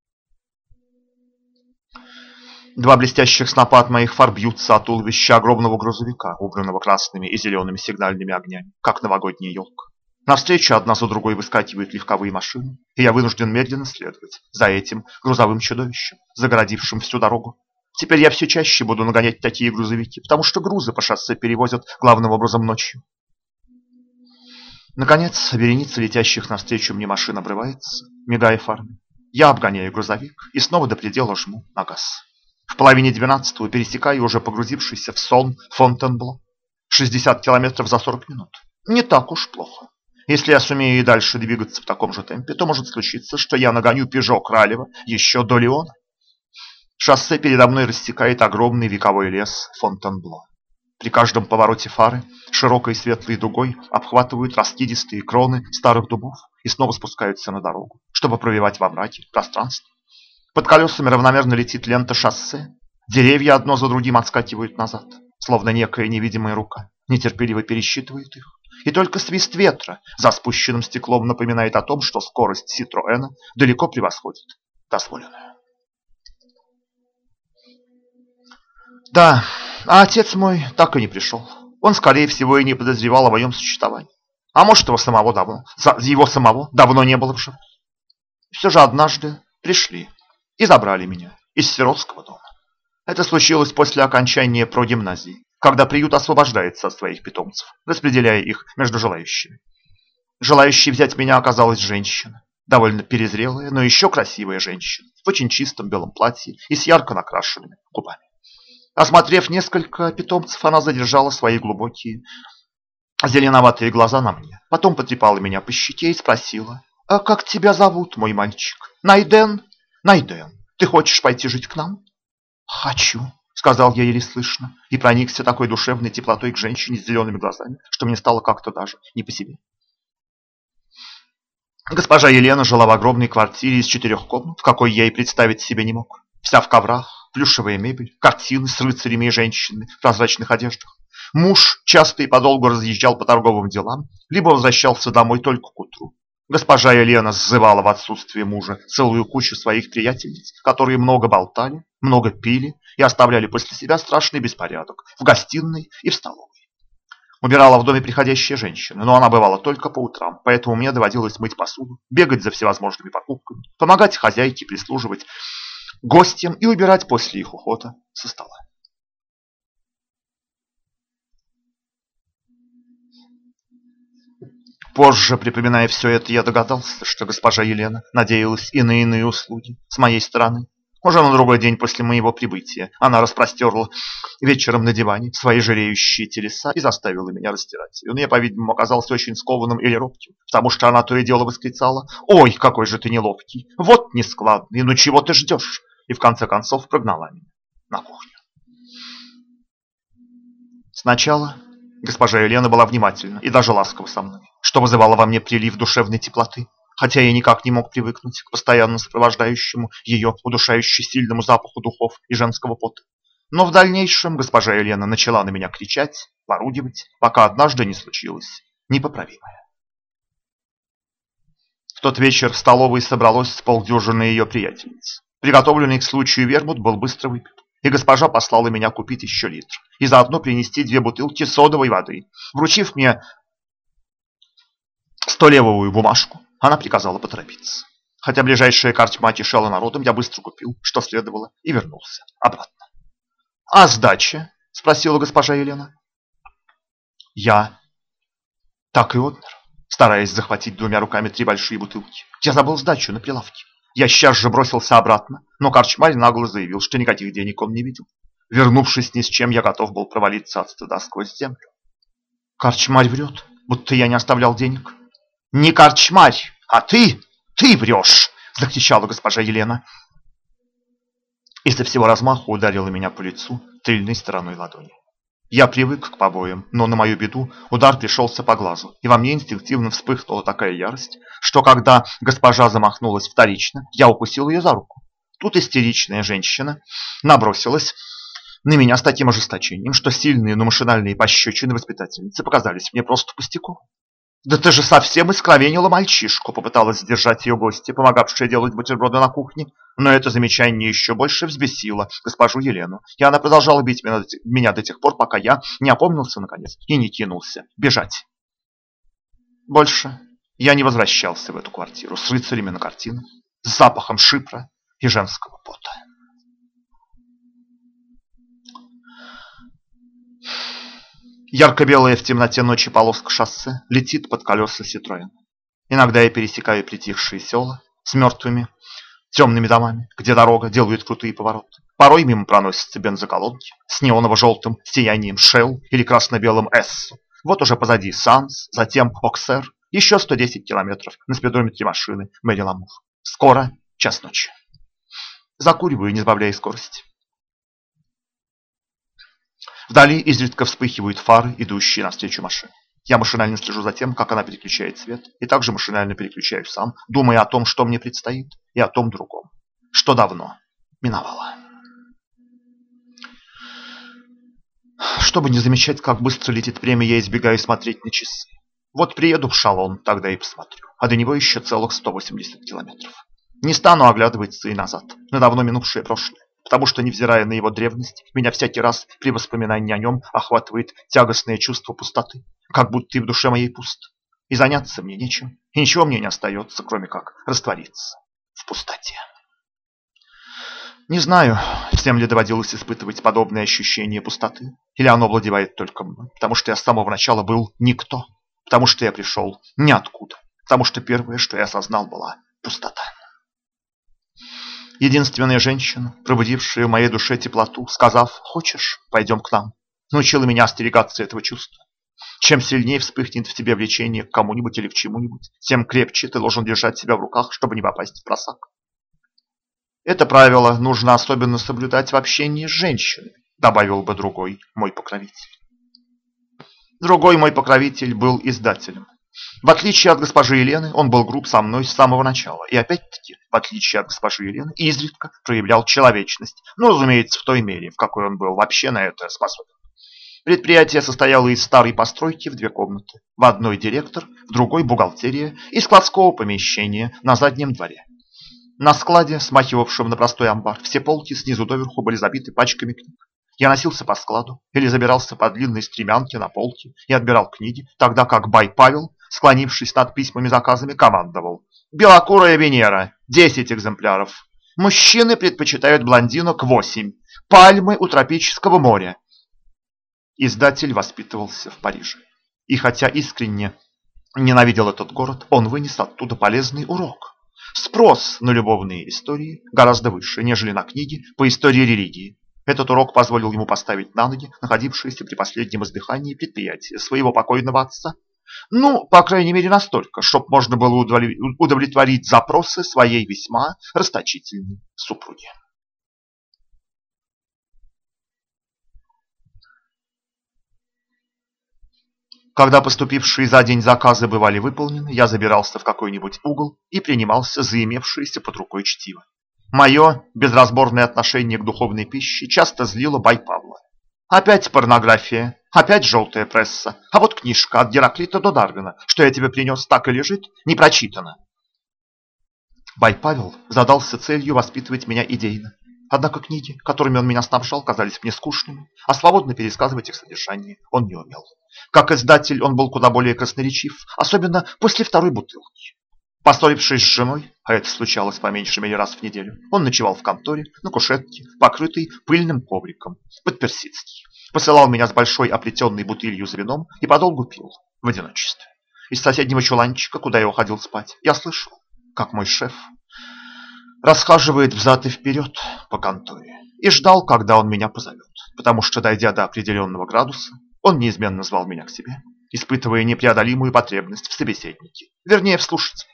2 блестящих снопа от моих фар бьются от туловища огромного грузовика, убранного красными и зелеными сигнальными огнями, как новогодняя елка. Навстречу одна за другой выскакивают легковые машины, и я вынужден медленно следовать за этим грузовым чудовищем, загородившим всю дорогу. Теперь я все чаще буду нагонять такие грузовики, потому что грузы по шоссе перевозят главным образом ночью. Наконец, вереница летящих навстречу мне машин обрывается, мигая фарами. Я обгоняю грузовик и снова до предела жму на газ. В половине 12-го пересекаю уже погрузившийся в сон Фонтенбло. 60 километров за 40 минут. Не так уж плохо. Если я сумею и дальше двигаться в таком же темпе, то может случиться, что я нагоню Пежо Кралева еще до Лиона. Шоссе передо мной рассекает огромный вековой лес Фонтенбло. При каждом повороте фары широкой светлой дугой обхватывают раскидистые кроны старых дубов и снова спускаются на дорогу, чтобы пробивать во мраке пространство. Под колесами равномерно летит лента шоссе. Деревья одно за другим отскакивают назад, словно некая невидимая рука нетерпеливо пересчитывает их. И только свист ветра за спущенным стеклом напоминает о том, что скорость Ситроэна далеко превосходит дозволенную. Да, а отец мой так и не пришел. Он, скорее всего, и не подозревал о моем существовании. А может, его самого давно не было в живых. Все же однажды пришли и забрали меня из сиротского дома. Это случилось после окончания прогимназии, когда приют освобождается от своих питомцев, распределяя их между желающими. Желающей взять меня оказалась женщина, довольно перезрелая, но еще красивая женщина, в очень чистом белом платье и с ярко накрашенными губами. Осмотрев несколько питомцев, она задержала свои глубокие зеленоватые глаза на мне, потом потрепала меня по щеке и спросила: «А как тебя зовут, мой мальчик? Найден? Найден, ты хочешь пойти жить к нам?» «Хочу», — сказал я еле слышно, и проникся такой душевной теплотой к женщине с зелеными глазами, что мне стало как-то даже не по себе. Госпожа Елена жила в огромной квартире из 4 комнат, в какой я и представить себе не мог. Вся в коврах, плюшевая мебель, картины с рыцарями и женщинами в прозрачных одеждах. Муж часто и подолгу разъезжал по торговым делам, либо возвращался домой только к утру. Госпожа Елена сзывала в отсутствие мужа целую кучу своих приятельниц, которые много болтали, много пили и оставляли после себя страшный беспорядок в гостиной и в столовой. Убирала в доме приходящая женщина, но она бывала только по утрам, поэтому мне доводилось мыть посуду, бегать за всевозможными покупками, помогать хозяйке прислуживать гостям и убирать после их ухода со стола. Позже, припоминая все это, я догадался, что госпожа Елена надеялась и на иные услуги с моей стороны. Уже на другой день после моего прибытия она распростерла вечером на диване свои жиреющие телеса и заставила меня растирать ее. Но я, по-видимому, оказался очень скованным или робким, потому что она то и дело восклицала: «Ой, какой же ты неловкий! Вот нескладный! Ну чего ты ждешь?» И в конце концов прогнала меня на кухню. Сначала госпожа Елена была внимательна и даже ласкова со мной, что вызывало во мне прилив душевной теплоты, хотя я никак не мог привыкнуть к постоянно сопровождающему ее удушающе сильному запаху духов и женского пота. Но в дальнейшем госпожа Елена начала на меня кричать, поругивать, пока однажды не случилось непоправимое. В тот вечер в столовой собралось с полдюжины ее приятельниц. Приготовленный к случаю вермут был быстро выпит, и госпожа послала меня купить еще литр и заодно принести 2 бутылки содовой воды. Вручив мне 100-левовую бумажку, она приказала поторопиться. Хотя ближайшая корчма кишела народом, я быстро купил, что следовало, и вернулся обратно. «А сдача?» – спросила госпожа Елена. Я так и отмер, стараясь захватить 2 руками 3 большие бутылки. Я забыл сдачу на прилавке. Я сейчас же бросился обратно, но корчмарь нагло заявил, что никаких денег он не видел. Вернувшись ни с чем, я готов был провалиться от стыда сквозь землю. Корчмарь врет, будто я не оставлял денег. «Не корчмарь, а ты врешь!» – закричала госпожа Елена. И со всего размаху ударила меня по лицу тыльной стороной ладони. Я привык к побоям, но на мою беду удар пришелся по глазу, и во мне инстинктивно вспыхнула такая ярость, что когда госпожа замахнулась вторично, я укусил ее за руку. Тут истеричная женщина набросилась на меня с таким ожесточением, что сильные, но машинальные пощечины воспитательницы показались мне просто пустяком. «Да ты же совсем искровенила мальчишку!» — попыталась сдержать ее гостья, помогавшая делать бутерброды на кухне. Но это замечание еще больше взбесило госпожу Елену, и она продолжала бить меня до тех пор, пока я не опомнился наконец и не кинулся бежать. Больше я не возвращался в эту квартиру с рыцарями на картинах, с запахом шипра и женского пота. Ярко-белая в темноте ночи полоска шоссе летит под колеса Ситроена. Иногда я пересекаю притихшие села с мертвыми темными домами, где дорога делает крутые повороты. Порой мимо проносятся бензоколонки с неоново-желтым сиянием Shell или красно-белым Эссо. Вот уже позади Санс, затем Оксер, еще 110 километров на спидометре машины Мэри Ламур. Скоро час ночи. Закуриваю, не сбавляя скорости. Вдали изредка вспыхивают фары, идущие навстречу машине. Я машинально слежу за тем, как она переключает свет, и также машинально переключаю сам, думая о том, что мне предстоит, и о том другом, что давно миновало. Чтобы не замечать, как быстро летит время, я избегаю смотреть на часы. Вот приеду в Шалон, тогда и посмотрю, а до него еще целых 180 километров. Не стану оглядываться и назад, на давно минувшее прошлое. Потому что, невзирая на его древность, меня всякий раз при воспоминании о нем охватывает тягостное чувство пустоты, как будто и в душе моей пусто. И заняться мне нечем, и ничего мне не остается, кроме как раствориться в пустоте. Не знаю, всем ли доводилось испытывать подобное ощущение пустоты, или оно владевает только мной, потому что я с самого начала был никто, потому что я пришел ниоткуда, потому что первое, что я осознал, была пустота. Единственная женщина, пробудившая в моей душе теплоту, сказав: «Хочешь, пойдем к нам», научила меня остерегаться этого чувства. Чем сильнее вспыхнет в тебе влечение к кому-нибудь или к чему-нибудь, тем крепче ты должен держать себя в руках, чтобы не попасть в просак. Это правило нужно особенно соблюдать в общении с женщиной, добавил бы другой мой покровитель. Другой мой покровитель был издателем. В отличие от госпожи Елены, он был груб со мной с самого начала. И опять-таки, в отличие от госпожи Елены, изредка проявлял человечность. Но, разумеется, в той мере, в какой он был вообще на это способен. Предприятие состояло из старой постройки в две комнаты. В одной директор, в другой бухгалтерия и складского помещения на заднем дворе. На складе, смахивавшем на простой амбар, все полки снизу доверху были забиты пачками книг. Я носился по складу или забирался по длинной стремянке на полке и отбирал книги, тогда как бай Павел, склонившись над письмами-заказами, командовал: «Белокурая Венера, 10 экземпляров. Мужчины предпочитают блондинок 8. Пальмы у тропического моря». Издатель воспитывался в Париже. И хотя искренне ненавидел этот город, он вынес оттуда полезный урок. Спрос на любовные истории гораздо выше, нежели на книги по истории религии. Этот урок позволил ему поставить на ноги находившееся при последнем издыхании предприятие своего покойного отца. Ну, по крайней мере, настолько, чтобы можно было удовлетворить запросы своей весьма расточительной супруги. Когда поступившие за день заказы бывали выполнены, я забирался в какой-нибудь угол и принимался за имевшееся под рукой чтиво. Мое безразборное отношение к духовной пище часто злило бай Павла. Опять порнография, опять желтая пресса, а вот книжка от Гераклита до Дарвина, что я тебе принес, так и лежит, не прочитана. Бай Павел задался целью воспитывать меня идейно. Однако книги, которыми он меня снабжал, казались мне скучными, а свободно пересказывать их содержание он не умел. Как издатель он был куда более красноречив, особенно после второй бутылки. Поссорившись с женой, а это случалось по меньшей мере раз в неделю, он ночевал в конторе на кушетке, покрытой пыльным ковриком, под персидский. Посылал меня с большой оплетенной бутылью за вином и подолгу пил в одиночестве. Из соседнего чуланчика, куда я уходил спать, я слышал, как мой шеф расхаживает взад и вперед по конторе, и ждал, когда он меня позовет, потому что, дойдя до определенного градуса, он неизменно звал меня к себе, испытывая непреодолимую потребность в собеседнике, вернее, в слушателе.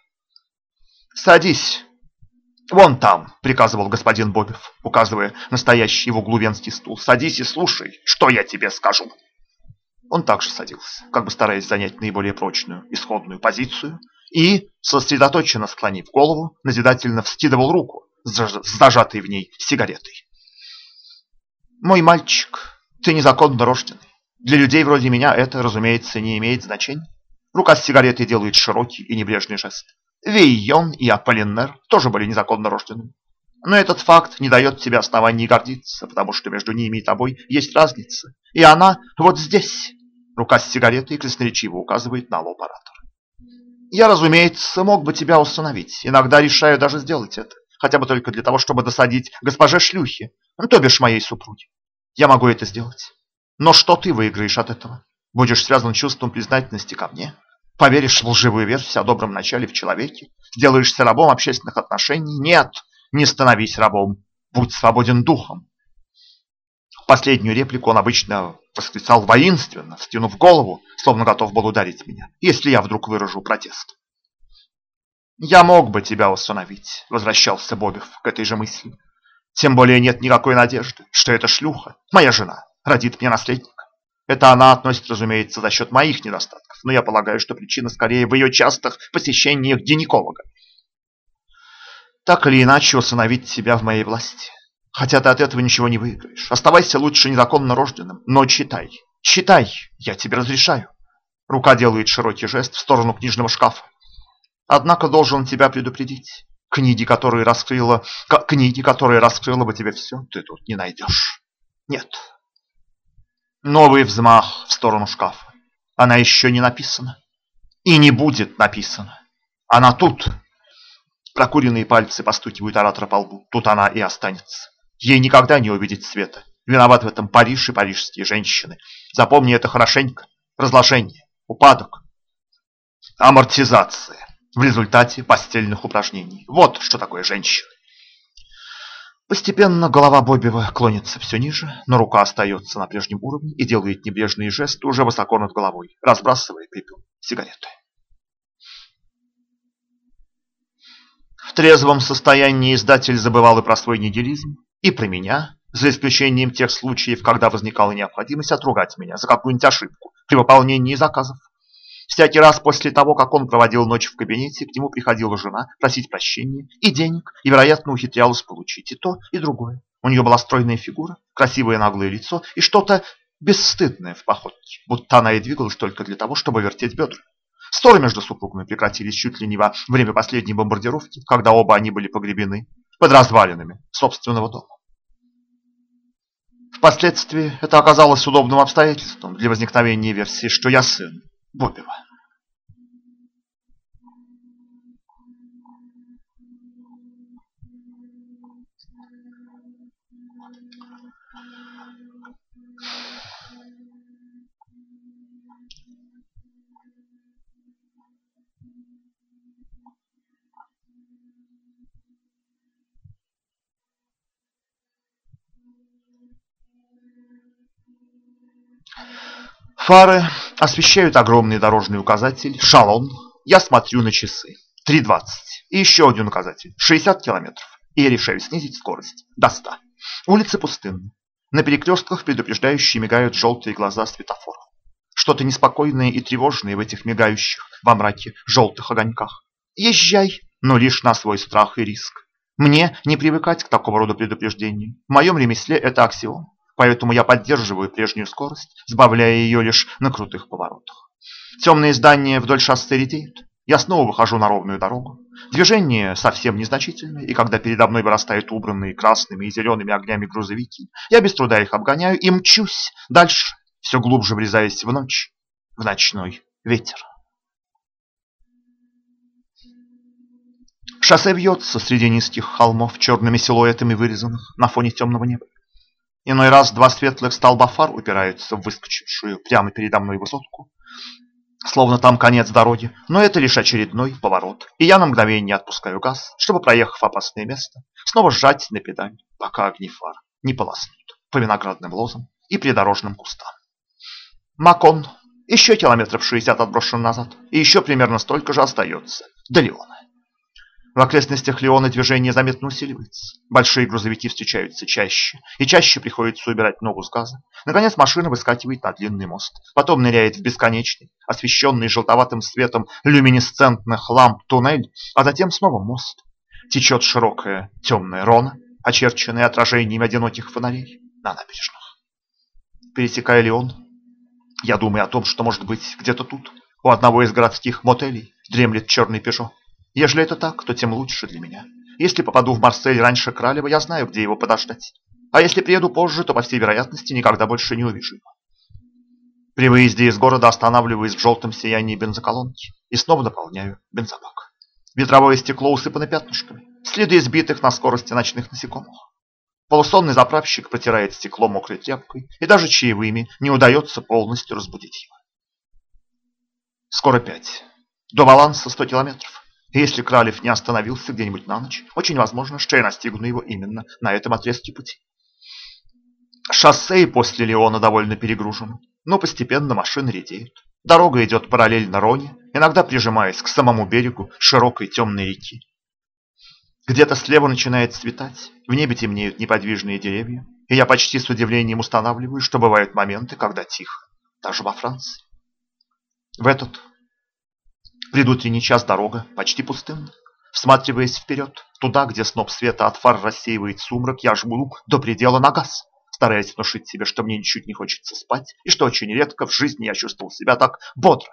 «Садись вон там», — приказывал господин Бобев, указывая на стоящий в углу венский стул. «Садись и слушай, что я тебе скажу». Он также садился, как бы стараясь занять наиболее прочную исходную позицию, и, сосредоточенно склонив голову, назидательно вскидывал руку с зажатой в ней сигаретой. «Мой мальчик, ты незаконно рожденный. Для людей вроде меня это, разумеется, не имеет значения». Рука с сигаретой делает широкий и небрежный жест. Вейон и Аполлинер тоже были незаконно рожденными. Но этот факт не дает тебе оснований гордиться, потому что между ними и тобой есть разница. И она вот здесь. Рука с сигаретой красноречиво указывает на лоб оратора. Я, разумеется, мог бы тебя усыновить. Иногда решаю даже сделать это. Хотя бы только для того, чтобы досадить госпоже шлюхе, то бишь моей супруге. Я могу это сделать. Но что ты выиграешь от этого? Будешь связан чувством признательности ко мне? Поверишь в лживую версию о добром начале в человеке? Сделаешься рабом общественных отношений? Нет, не становись рабом. Будь свободен духом. Последнюю реплику он обычно восклицал воинственно, вскинув голову, словно готов был ударить меня, если я вдруг выражу протест. «Я мог бы тебя усыновить», — возвращался Бобев к этой же мысли. «Тем более нет никакой надежды, что эта шлюха, моя жена, родит мне наследника. Это она относит, разумеется, за счет моих недостатков, но я полагаю, что причина скорее в ее частых посещениях гинеколога. Так или иначе, усыновить тебя в моей власти. Хотя ты от этого ничего не выиграешь. Оставайся лучше незаконно рожденным, но читай. Читай, я тебе разрешаю». Рука делает широкий жест в сторону книжного шкафа. «Однако должен тебя предупредить. Книги, которые раскрыла бы тебе все, ты тут не найдешь. Нет». Новый взмах в сторону шкафа. Она еще не написана. И не будет написана. Она тут. Прокуренные пальцы постукивают оратора по лбу. Тут она и останется. Ей никогда не увидеть света. Виноват в этом Париж и парижские женщины. Запомни это хорошенько. Разложение, упадок, амортизация в результате постельных упражнений. Вот что такое женщина. Постепенно голова Бобева клонится все ниже, но рука остается на прежнем уровне и делает небрежные жесты уже высоко над головой, разбрасывая пепел сигареты. В трезвом состоянии издатель забывал и про свой нигилизм, и про меня, за исключением тех случаев, когда возникала необходимость отругать меня за какую-нибудь ошибку при выполнении заказов. Всякий раз после того, как он проводил ночь в кабинете, к нему приходила жена просить прощения и денег, и, вероятно, ухитрялась получить и то, и другое. У нее была стройная фигура, красивое наглое лицо и что-то бесстыдная в походке, будто она и двигалась только для того, чтобы вертеть бедрами. Ссоры между супругами прекратились чуть ли не во время последней бомбардировки, когда оба они были погребены под развалинами собственного дома. Впоследствии это оказалось удобным обстоятельством для возникновения версии, что я сын Бобева. Фары освещают огромный дорожный указатель «Шалон». Я смотрю на часы. 3:20. И еще один указатель. 60 километров. И я решаю снизить скорость до 100. Улицы пустынны. На перекрестках предупреждающие мигают желтые глаза светофоров. Что-то неспокойное и тревожное в этих мигающих во мраке желтых огоньках. Езжай, но лишь на свой страх и риск. Мне не привыкать к такого рода предупреждениям. В моем ремесле это аксиом. Поэтому я поддерживаю прежнюю скорость, сбавляя ее лишь на крутых поворотах. Темные здания вдоль шоссе редеют. Я снова выхожу на ровную дорогу. Движение совсем незначительное, и когда передо мной вырастают убранные красными и зелеными огнями грузовики, я без труда их обгоняю и мчусь дальше, все глубже врезаясь в ночь, в ночной ветер. Шоссе вьется среди низких холмов, черными силуэтами вырезанных на фоне темного неба. Иной раз два светлых столба фар упираются в выскочившую прямо передо мной высотку, словно там конец дороги, но это лишь очередной поворот, и я на мгновение отпускаю газ, чтобы, проехав опасное место, снова сжать на педаль, пока огни фар не полоснут по виноградным лозам и придорожным кустам. Макон еще километров 60 отброшен назад, и еще примерно столько же остается до Лиона. В окрестностях Лиона движение заметно усиливается. Большие грузовики встречаются чаще, и чаще приходится убирать ногу с газа. Наконец машина выскакивает на длинный мост, потом ныряет в бесконечный, освещенный желтоватым светом люминесцентных ламп туннель, а затем снова мост. Течет широкая темная Рона, очерченная отражениями одиноких фонарей на набережных. Пересекая Лион, я думаю о том, что, может быть, где-то тут, у одного из городских мотелей, дремлет черный Пежо. Ежели это так, то тем лучше для меня. Если попаду в Марсель раньше Кралева, я знаю, где его подождать. А если приеду позже, то, по всей вероятности, никогда больше не увижу его. При выезде из города останавливаюсь в желтом сиянии бензоколонки и снова наполняю бензобак. Ветровое стекло усыпано пятнышками, следы избитых на скорости ночных насекомых. Полусонный заправщик протирает стекло мокрой тряпкой, и даже чаевыми не удается полностью разбудить его. Скоро 5. До Валанса 100 километров. И если Кралев не остановился где-нибудь на ночь, очень возможно, что я настигну его именно на этом отрезке пути. Шоссе и после Лиона довольно перегружено, но постепенно машины редеют. Дорога идет параллельно Роне, иногда прижимаясь к самому берегу широкой темной реки. Где-то слева начинает светать, в небе темнеют неподвижные деревья, и я почти с удивлением устанавливаю, что бывают моменты, когда тихо, даже во Франции. В этот предутренний час дорога почти пустынна. Всматриваясь вперед, туда, где сноп света от фар рассеивает сумрак, я жму до предела на газ, стараясь внушить себе, что мне ничуть не хочется спать, и что очень редко в жизни я чувствовал себя так бодро.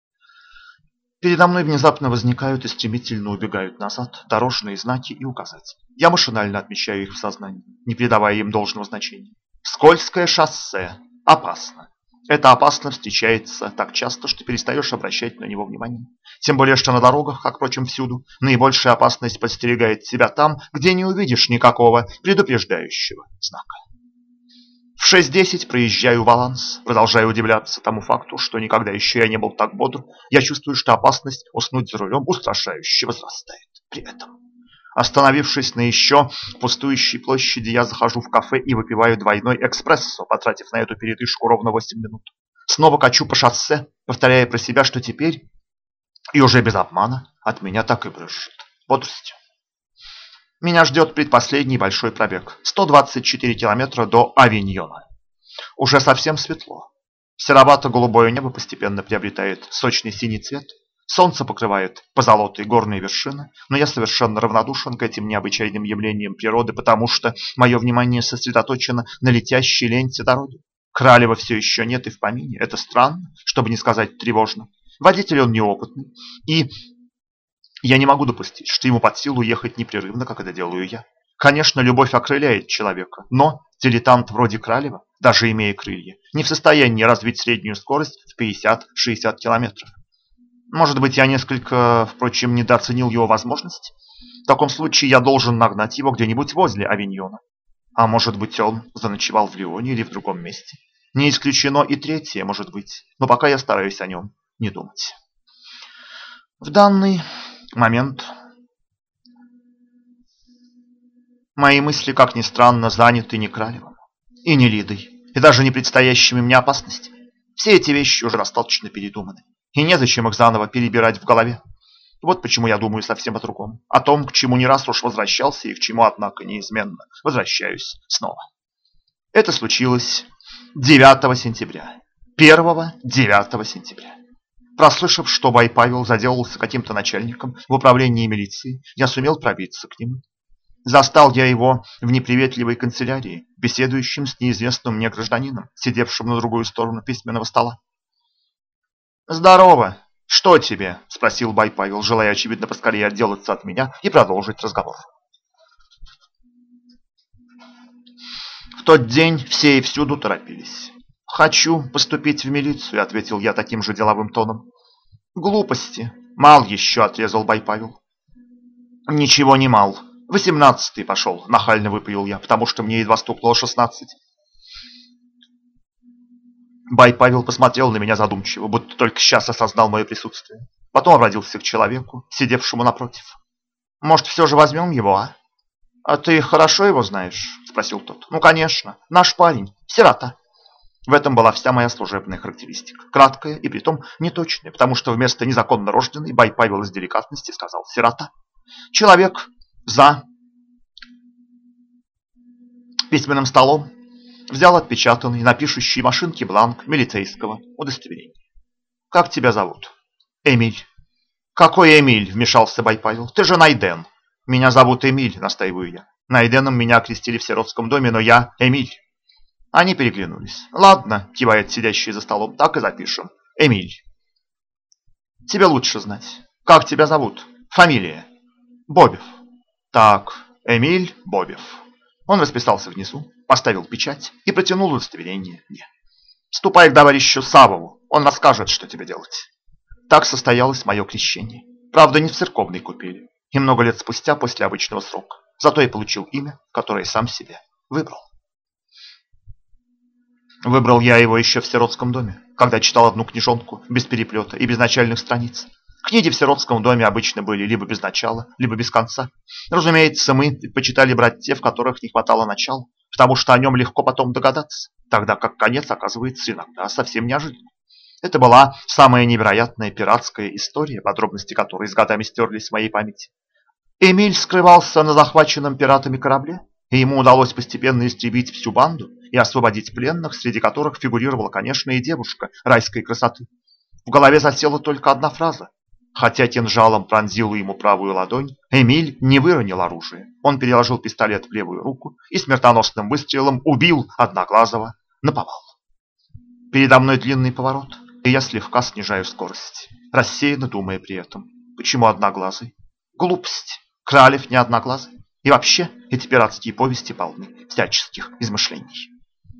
Передо мной внезапно возникают и стремительно убегают назад дорожные знаки и указатели. Я машинально отмечаю их в сознании, не придавая им должного значения. Скользкое шоссе. Опасно. Это опасно встречается так часто, что перестаешь обращать на него внимание. Тем более, что на дорогах, как, впрочем, всюду, наибольшая опасность подстерегает тебя там, где не увидишь никакого предупреждающего знака. В 6:10 проезжаю Валанс, продолжая удивляться тому факту, что никогда еще я не был так бодр. Я чувствую, что опасность уснуть за рулем устрашающе возрастает при этом. Остановившись на еще пустующей площади, я захожу в кафе и выпиваю двойной эспрессо, потратив на эту передышку ровно 8 минут. Снова качу по шоссе, повторяя про себя, что теперь, и уже без обмана, от меня так и брызжет бодростью. Меня ждет предпоследний большой пробег. 124 километра до Авиньона. Уже совсем светло. Серовато-голубое небо постепенно приобретает сочный синий цвет. Солнце покрывает позолотые горные вершины, но я совершенно равнодушен к этим необычайным явлениям природы, потому что мое внимание сосредоточено на летящей ленте дороги. Кралева все еще нет и в помине. Это странно, чтобы не сказать тревожно. Водитель он неопытный, и я не могу допустить, что ему под силу ехать непрерывно, как это делаю я. Конечно, любовь окрыляет человека, но дилетант вроде Кралева, даже имея крылья, не в состоянии развить среднюю скорость в 50-60 километров. Может быть, я несколько, впрочем, недооценил его возможности? В таком случае я должен нагнать его где-нибудь возле Авиньона. А может быть, он заночевал в Лионе или в другом месте. Не исключено и третье, может быть, но пока я стараюсь о нем не думать. В данный момент мои мысли, как ни странно, заняты не Кралевым, и не Лидой, и даже не предстоящими мне опасностями. Все эти вещи уже достаточно передуманы, и незачем их заново перебирать в голове. Вот почему я думаю совсем о другом, о том, к чему не раз уж возвращался и к чему, однако, неизменно возвращаюсь снова. Это случилось 9 сентября. 1-9 сентября. Прослышав, что Бай-Павел заделался каким-то начальником в управлении милиции, я сумел пробиться к нему. Застал я его в неприветливой канцелярии, беседующим с неизвестным мне гражданином, сидевшим на другую сторону письменного стола. «Здорово! Что тебе?» – спросил Бай-Павел, желая, очевидно, поскорее отделаться от меня и продолжить разговор. В тот день все и всюду торопились. «Хочу поступить в милицию», – ответил я таким же деловым тоном. «Глупости. Мал еще», – отрезал Бай-Павел. «Ничего не мал. 18-й пошел», – нахально выпалил я, потому что мне едва стукнуло 16. Бай-Павел посмотрел на меня задумчиво, будто только сейчас осознал мое присутствие. Потом обратился к человеку, сидевшему напротив. «Может, все же возьмем его, а?» «А ты хорошо его знаешь?» – спросил тот. «Ну, конечно. Наш парень. Сирота». В этом была вся моя служебная характеристика. Краткая и притом неточная, потому что вместо незаконно рожденный Бай-Павел из деликатности сказал «сирота». Человек за письменным столом взял отпечатанный на пишущей машинке бланк милицейского удостоверения. «Как тебя зовут?» «Эмиль». «Какой Эмиль?» – вмешался Бай-Павел. «Ты же Найден». «Меня зовут Эмиль», – настаиваю я. «Найденом меня окрестили в сиротском доме, но я Эмиль». Они переглянулись. «Ладно», – кивает сидящий за столом, – «так и запишем. Эмиль». «Тебе лучше знать. Как тебя зовут?» «Фамилия?» «Бобев». «Так, Эмиль Бобев». Он расписался внизу, поставил печать и протянул удостоверение мне. «Ступай к товарищу Савову, он расскажет, что тебе делать». Так состоялось мое крещение. Правда, не в церковной купели, и много лет спустя после обычного срока. Зато я получил имя, которое сам себе выбрал. Выбрал я его еще в сиротском доме, когда читал одну книжонку без переплета и без начальных страниц. Книги в сиротском доме обычно были либо без начала, либо без конца. Разумеется, мы предпочитали брать те, в которых не хватало начала, потому что о нем легко потом догадаться, тогда как конец оказывается иногда совсем неожиданным. Это была самая невероятная пиратская история, подробности которой с годами стерлись в моей памяти. Эмиль скрывался на захваченном пиратами корабле, и ему удалось постепенно истребить всю банду и освободить пленных, среди которых фигурировала, конечно, и девушка райской красоты. В голове засела только одна фраза. Хотя кинжалом пронзил ему правую ладонь, Эмиль не выронил оружие. Он переложил пистолет в левую руку и смертоносным выстрелом убил Одноглазого наповал. Передо мной длинный поворот, и я слегка снижаю скорость, рассеянно думая при этом. Почему Одноглазый? Глупость. Кралев не Одноглазый. И вообще, эти пиратские повести полны всяческих измышлений.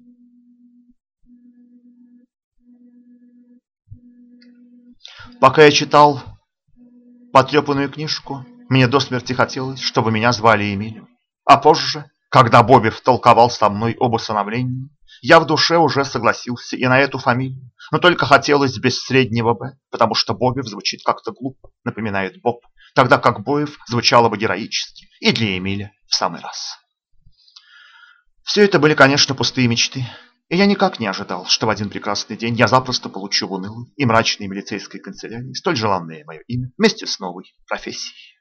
Пока я читал потрепанную книжку, мне до смерти хотелось, чтобы меня звали Эмилем. А позже, когда Бобев толковал со мной об усыновлении, я в душе уже согласился и на эту фамилию, но только хотелось без среднего «Б», потому что Бобев звучит как-то глупо, напоминает Боб, тогда как Боев звучало бы героически и для Эмиля в самый раз. Все это были, конечно, пустые мечты, и я никак не ожидал, что в один прекрасный день я запросто получу в унылой и мрачной милицейской канцелярии столь желанное мое имя вместе с новой профессией.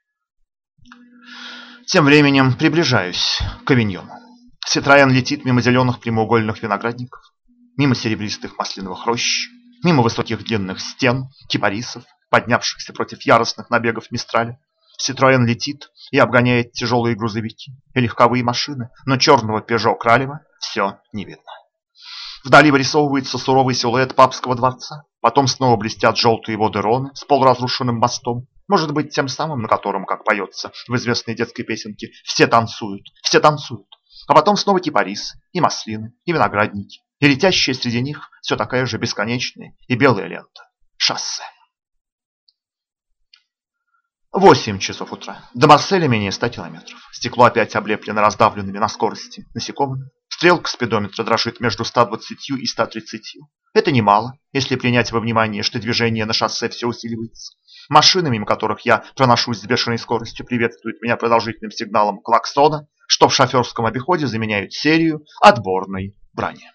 Тем временем приближаюсь к Авиньону. Ситроен летит мимо зеленых прямоугольных виноградников, мимо серебристых масляных рощ, мимо высоких длинных стен, кипарисов, поднявшихся против яростных набегов Мистраля. Ситроен летит и обгоняет тяжелые грузовики и легковые машины, но черного Пежо Кралева все не видно. Вдали вырисовывается суровый силуэт папского дворца. Потом снова блестят желтые воды Роны с полуразрушенным мостом. Может быть, тем самым, на котором, как поется в известной детской песенке, все танцуют, все танцуют. А потом снова кипарисы, и маслины, и виноградники. И летящая среди них все такая же бесконечная и белая лента. Шоссе. 8 часов утра. До Марселя менее 100 километров. Стекло опять облеплено раздавленными на скорости насекомыми. Стрелка спидометра дрожит между 120 и 130. Это немало, если принять во внимание, что движение на шоссе все усиливается. Машины, мимо которых я проношусь с бешеной скоростью, приветствуют меня продолжительным сигналом клаксона, что в шоферском обиходе заменяют серию отборной брани.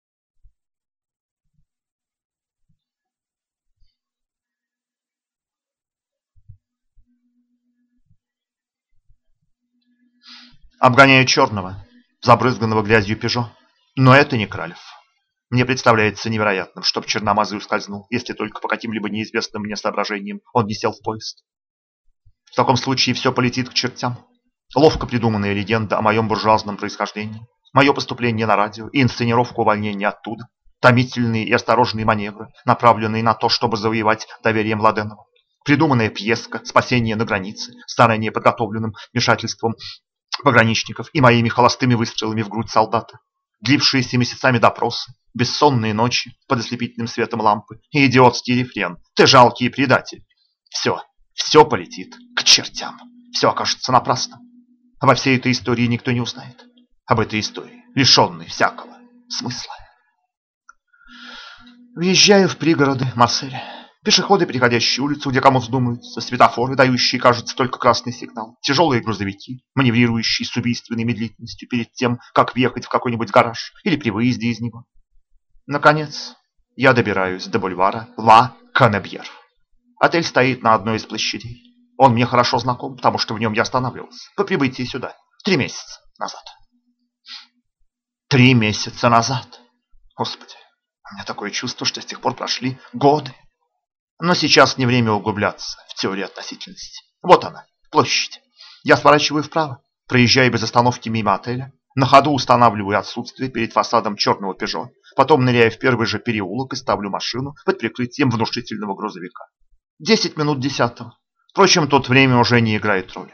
Обгоняю черного, забрызганного грязью Пежо. Но это не Кралев. Мне представляется невероятным, чтоб черномазый ускользнул, если только по каким-либо неизвестным мне соображениям он не сел в поезд. В таком случае все полетит к чертям. Ловко придуманная легенда о моем буржуазном происхождении, мое поступление на радио и инсценировка увольнения оттуда, томительные и осторожные маневры, направленные на то, чтобы завоевать доверие Младенова, придуманная пьеска «Спасение на границе», заранее подготовленным вмешательством пограничников и моими холостыми выстрелами в грудь солдата, длившиеся месяцами допросы, бессонные ночи под ослепительным светом лампы и идиотский рефрен «Ты жалкий предатель». Все полетит к чертям. Все окажется напрасно. Во всей этой истории никто не узнает. Об этой истории, лишенной всякого смысла. Въезжаю в пригороды Марселя. Пешеходы, переходящие улицу, где кому вздумаются, светофоры, дающие, кажется, только красный сигнал, тяжелые грузовики, маневрирующие с убийственной медлительностью перед тем, как въехать в какой-нибудь гараж или при выезде из него. Наконец, я добираюсь до бульвара Ла Канебьер. Отель стоит на одной из площадей. Он мне хорошо знаком, потому что в нем я останавливался по прибытии сюда 3 месяца назад. 3 месяца назад. Господи, у меня такое чувство, что с тех пор прошли годы. Но сейчас не время углубляться в теорию относительности. Вот она, площадь. Я сворачиваю вправо, проезжаю без остановки мимо отеля, на ходу устанавливаю отсутствие перед фасадом черного Пежо, потом ныряю в первый же переулок и ставлю машину под прикрытием внушительного грузовика. 10 минут 10-го. Впрочем, тут время уже не играет роли.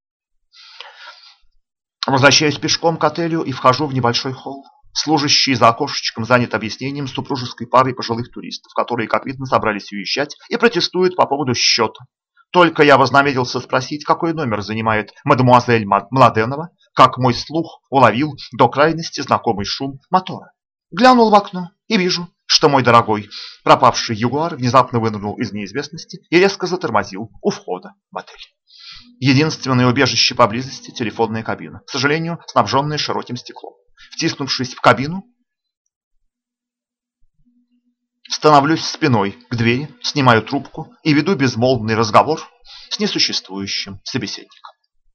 Возвращаюсь пешком к отелю и вхожу в небольшой холл. Служащий за окошечком занят объяснением супружеской парой пожилых туристов, которые, как видно, собрались уезжать и протестуют по поводу счета. Только я вознамерился спросить, какой номер занимает мадемуазель Младенова, как мой слух уловил до крайности знакомый шум мотора. Глянул в окно и вижу, что мой дорогой пропавший ягуар внезапно вынырнул из неизвестности и резко затормозил у входа в отель. Единственное убежище поблизости – телефонная кабина, к сожалению, снабженная широким стеклом. Втиснувшись в кабину, становлюсь спиной к двери, снимаю трубку и веду безмолвный разговор с несуществующим собеседником.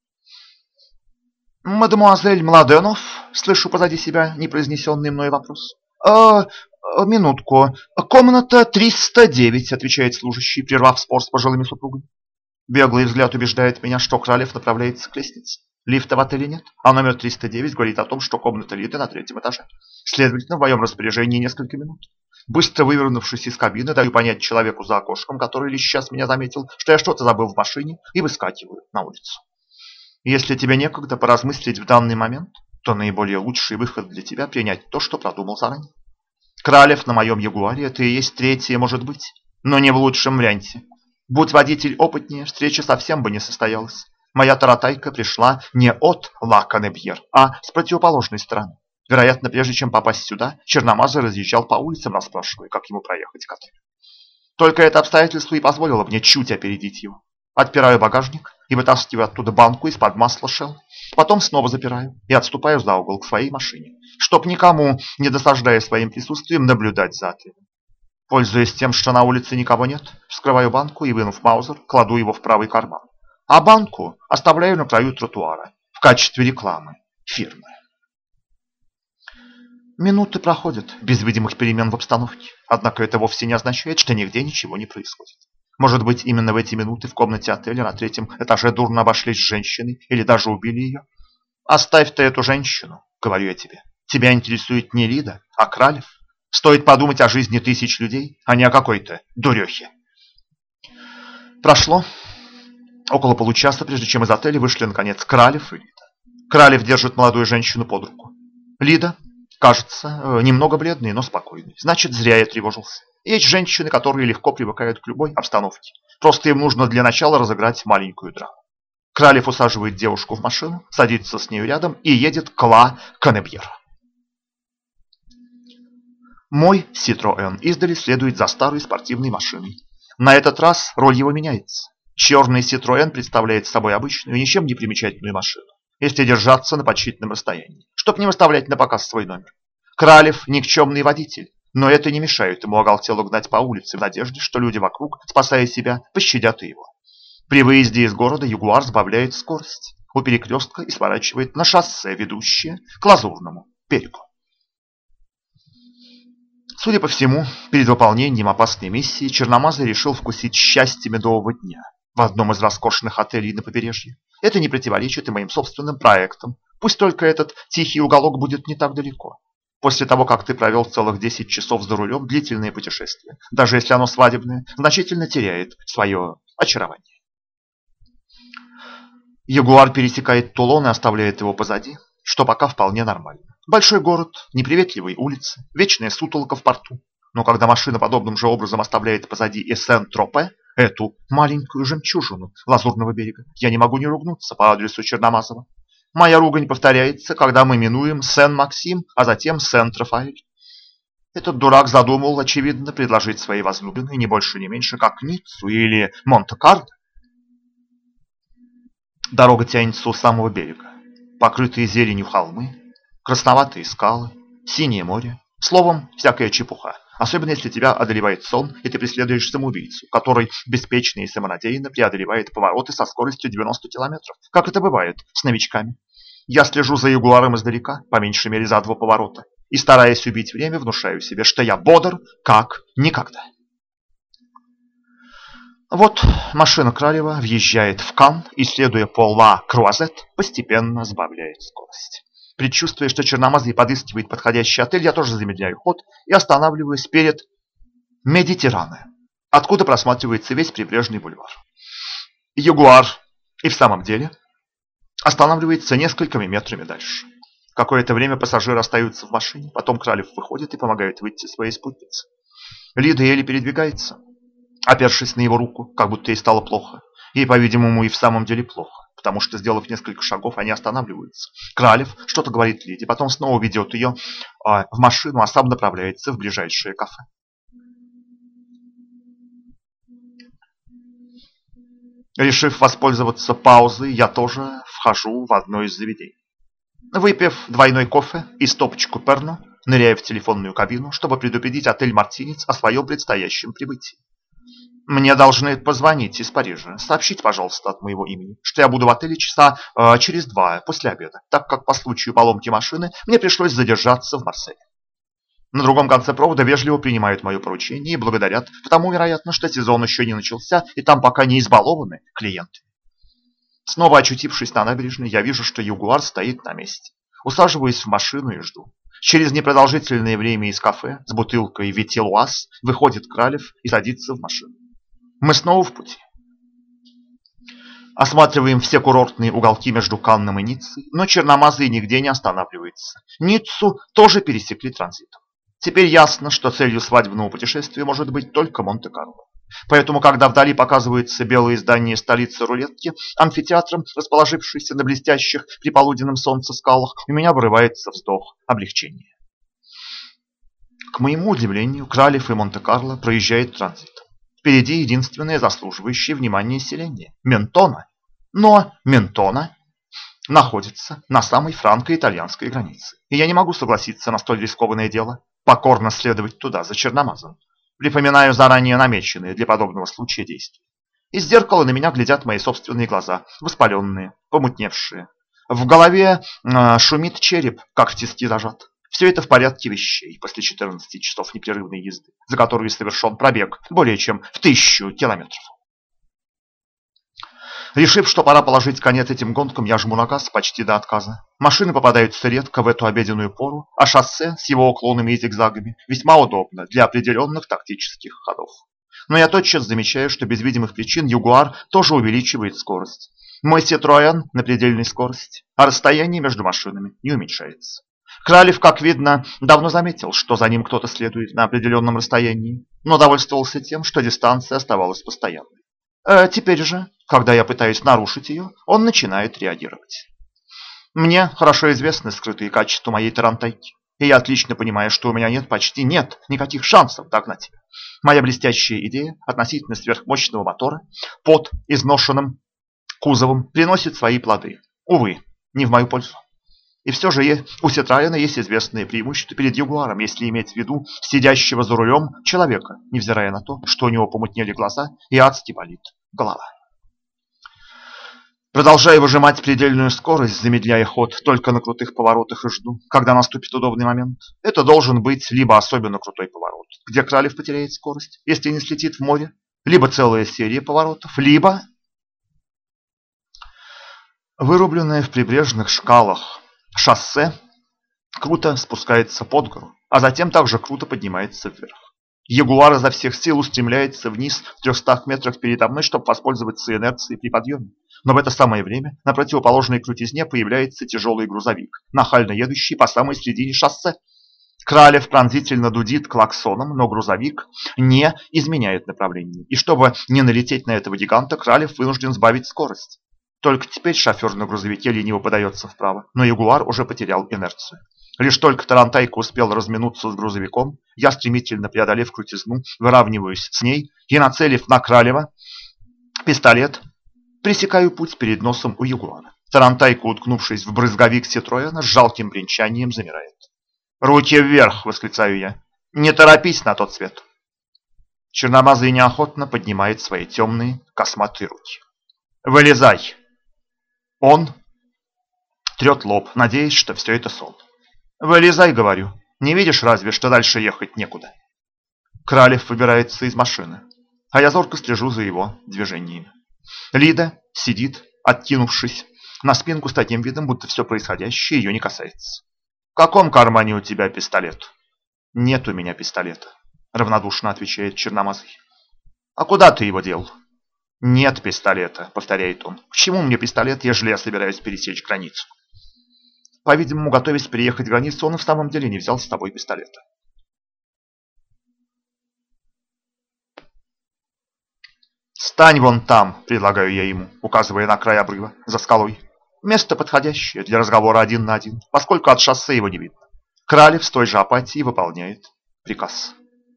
«Мадемуазель Младенов?» – слышу позади себя непроизнесенный мной вопрос. «Минутку. Комната 309», – отвечает служащий, прервав спор с пожилыми супругами. Беглый взгляд убеждает меня, что Кралев направляется к лестнице. Лифта в отеле нет, а номер 309 говорит о том, что комната Лиды на 3-м этаже. Следовательно, в моем распоряжении несколько минут. Быстро вывернувшись из кабины, даю понять человеку за окошком, который лишь сейчас меня заметил, что я что-то забыл в машине, и выскакиваю на улицу. Если тебе некогда поразмыслить в данный момент, то наиболее лучший выход для тебя принять то, что продумал заранее. Кралев на моем ягуаре – это и есть 3-е, может быть, но не в лучшем варианте. Будь водитель опытнее, встреча совсем бы не состоялась. Моя таратайка пришла не от Ла Канебьер, а с противоположной стороны. Вероятно, прежде чем попасть сюда, черномазый разъезжал по улицам, расспрашивая, как ему проехать к отелю. Только это обстоятельство и позволило мне чуть опередить его. Отпираю багажник и вытаскиваю оттуда банку из-под масла Shell. Потом снова запираю и отступаю за угол к своей машине, чтоб никому, не досаждая своим присутствием, наблюдать за отелем. Пользуясь тем, что на улице никого нет, вскрываю банку и, вынув маузер, кладу его в правый карман. А банку оставляю на краю тротуара в качестве рекламы фирмы. Минуты проходят без видимых перемен в обстановке, однако это вовсе не означает, что нигде ничего не происходит. Может быть, именно в эти минуты в комнате отеля на 3-м этаже дурно обошлись с женщиной или даже убили ее? Оставь ты эту женщину, говорю я тебе. Тебя интересует не Лида, а Кралев. Стоит подумать о жизни тысяч людей, а не о какой-то дурехе. Прошло около получаса, прежде чем из отеля вышли, наконец, Кралев и Лида. Кралев держит молодую женщину под руку. Лида, кажется, немного бледной, но спокойной. Значит, зря я тревожился. Есть женщины, которые легко привыкают к любой обстановке. Просто им нужно для начала разыграть маленькую драму. Кралев усаживает девушку в машину, садится с нею рядом и едет к Ла Канебьер. Мой Citroën издали следует за старой спортивной машиной. На этот раз роль его меняется. Черный Citroën представляет собой обычную, ничем не примечательную машину, если держаться на почтительном расстоянии, чтобы не выставлять на показ свой номер. Кралев – никчемный водитель, но это не мешает ему оголтело гнать по улице в надежде, что люди вокруг, спасая себя, пощадят и его. При выезде из города Ягуар сбавляет скорость у перекрестка и сворачивает на шоссе, ведущее к Лазурному берегу. Судя по всему, перед выполнением опасной миссии Черномазый решил вкусить счастье медового дня в одном из роскошных отелей на побережье. Это не противоречит и моим собственным проектам. Пусть только этот тихий уголок будет не так далеко. После того, как ты провел целых 10 часов за рулем, длительное путешествие, даже если оно свадебное, значительно теряет свое очарование. Ягуар пересекает Тулон и оставляет его позади, что пока вполне нормально. Большой город, неприветливые улицы, вечная сутолока в порту. Но когда машина подобным же образом оставляет позади и Сен-Тропе, эту маленькую жемчужину Лазурного берега, я не могу не ругнуться по адресу Черномазова. Моя ругань повторяется, когда мы минуем Сен-Максим, а затем Сен-Трафаэль. Этот дурак задумал, очевидно, предложить своей возлюбленной не больше, не меньше, как Ниццу или Монте-Карло. Дорога тянется у самого берега. Покрытые зеленью холмы, красноватые скалы, синее море. Словом, всякая чепуха. Особенно если тебя одолевает сон, и ты преследуешь самоубийцу, который беспечно и самонадеянно преодолевает повороты со скоростью 90 километров, как это бывает с новичками. Я слежу за Ягуаром издалека, по меньшей мере за 2 поворота, и, стараясь убить время, внушаю себе, что я бодр, как никогда. Вот машина Кралева въезжает в Кан и, следуя по Ла Круазет, постепенно сбавляет скорость. Предчувствуя, что Черномазый подыскивает подходящий отель, я тоже замедляю ход и останавливаюсь перед Медитеране, откуда просматривается весь прибрежный бульвар. Ягуар и в самом деле останавливается несколькими метрами дальше. Какое-то время пассажиры остаются в машине, потом Кралев выходит и помогает выйти своей спутнице. Лида еле передвигается, опершись на его руку, как будто ей стало плохо. Ей, по-видимому, и в самом деле плохо, потому что, сделав несколько шагов, они останавливаются. Кралев что-то говорит Лиде, потом снова ведет ее в машину, а сам направляется в ближайшее кафе. Решив воспользоваться паузой, я тоже вхожу в одно из заведений. Выпив двойной кофе и стопочку перно, ныряю в телефонную кабину, чтобы предупредить отель «Мартинец» о своем предстоящем прибытии. Мне должны позвонить из Парижа. Сообщите, пожалуйста, от моего имени, что я буду в отеле часа через 2 после обеда, так как по случаю поломки машины мне пришлось задержаться в Марселе. На другом конце провода вежливо принимают мое поручение и благодарят, потому, вероятно, что сезон еще не начался, и там пока не избалованы клиенты. Снова очутившись на набережной, я вижу, что Ягуар стоит на месте. Усаживаюсь в машину и жду. Через непродолжительное время из кафе с бутылкой Витилуаз выходит Кралев и садится в машину. Мы снова в пути. Осматриваем все курортные уголки между Канном и Ниццей, но Черномазый нигде не останавливается. Ниццу тоже пересекли транзитом. Теперь ясно, что целью свадебного путешествия может быть только Монте-Карло. Поэтому, когда вдали показываются белые здания столицы рулетки, амфитеатром, расположившийся на блестящих при полуденном солнце скалах, у меня вырывается вздох облегчения. К моему удивлению, Кралев и Монте-Карло проезжают транзитом. Впереди единственное заслуживающее внимания селение – Ментона. Но Ментона находится на самой франко-итальянской границе. И я не могу согласиться на столь рискованное дело – покорно следовать туда за Черномазом. Припоминаю заранее намеченные для подобного случая действия. Из зеркала на меня глядят мои собственные глаза, воспаленные, помутневшие. В голове шумит череп, как в тиски зажат. Все это в порядке вещей после 14 часов непрерывной езды, за которую совершен пробег более чем в 1000 километров. Решив, что пора положить конец этим гонкам, я жму на газ почти до отказа. Машины попадаются редко в эту обеденную пору, а шоссе с его уклонами и зигзагами весьма удобно для определенных тактических ходов. Но я тотчас замечаю, что без видимых причин Ягуар тоже увеличивает скорость. Мой Citroёn на предельной скорости, а расстояние между машинами не уменьшается. Кралев, как видно, давно заметил, что за ним кто-то следует на определенном расстоянии, но довольствовался тем, что дистанция оставалась постоянной. Теперь же, когда я пытаюсь нарушить ее, он начинает реагировать. Мне хорошо известны скрытые качества моей тарантайки, и я отлично понимаю, что у меня почти нет никаких шансов догнать ее. Моя блестящая идея относительно сверхмощного мотора под изношенным кузовом приносит свои плоды. Увы, не в мою пользу. И все же у Citroёна есть известные преимущества перед Ягуаром, если иметь в виду сидящего за рулем человека, невзирая на то, что у него помутнели глаза и адски болит голова. Продолжаю выжимать предельную скорость, замедляя ход только на крутых поворотах и жду, когда наступит удобный момент. Это должен быть либо особенно крутой поворот, где Кралев потеряет скорость, если не слетит в море, либо целая серия поворотов, либо вырубленное в прибрежных шкалах шоссе круто спускается под гору, а затем также круто поднимается вверх. Ягуар изо всех сил устремляется вниз в 300 метрах передо мной, чтобы воспользоваться инерцией при подъеме. Но в это самое время на противоположной крутизне появляется тяжелый грузовик, нахально едущий по самой середине шоссе. Кралев пронзительно дудит клаксоном, но грузовик не изменяет направление. И чтобы не налететь на этого гиганта, Кралев вынужден сбавить скорость. Только теперь шофер на грузовике лениво подается вправо, но Ягуар уже потерял инерцию. Лишь только тарантайка успел разминуться с грузовиком, я, стремительно преодолев крутизну, выравниваюсь с ней и, нацелив на Кралева пистолет, пресекаю путь перед носом у Ягуара. Тарантайка, уткнувшись в брызговик Citroёна, с жалким бренчанием замирает. «Руки вверх!» — восклицаю я. «Не торопись на тот свет!» Черномазый неохотно поднимает свои темные косматые руки. «Вылезай!» Он трет лоб, надеясь, что все это сон. «Вылезай, — говорю, — не видишь разве, что дальше ехать некуда?» Кралев выбирается из машины, а я зорко слежу за его движениями. Лида сидит, откинувшись на спинку с таким видом, будто все происходящее ее не касается. «В каком кармане у тебя пистолет?» «Нет у меня пистолета», — равнодушно отвечает Черномазый. «А куда ты его дел?» «Нет пистолета», — повторяет он. «К чему мне пистолет, ежели я собираюсь пересечь границу?» По-видимому, готовясь переехать границу, он и в самом деле не взял с собой пистолета. «Стань вон там», — предлагаю я ему, указывая на край обрыва, за скалой. Место подходящее для разговора один на один, поскольку от шоссе его не видно. Кралев с той же апатией выполняет приказ.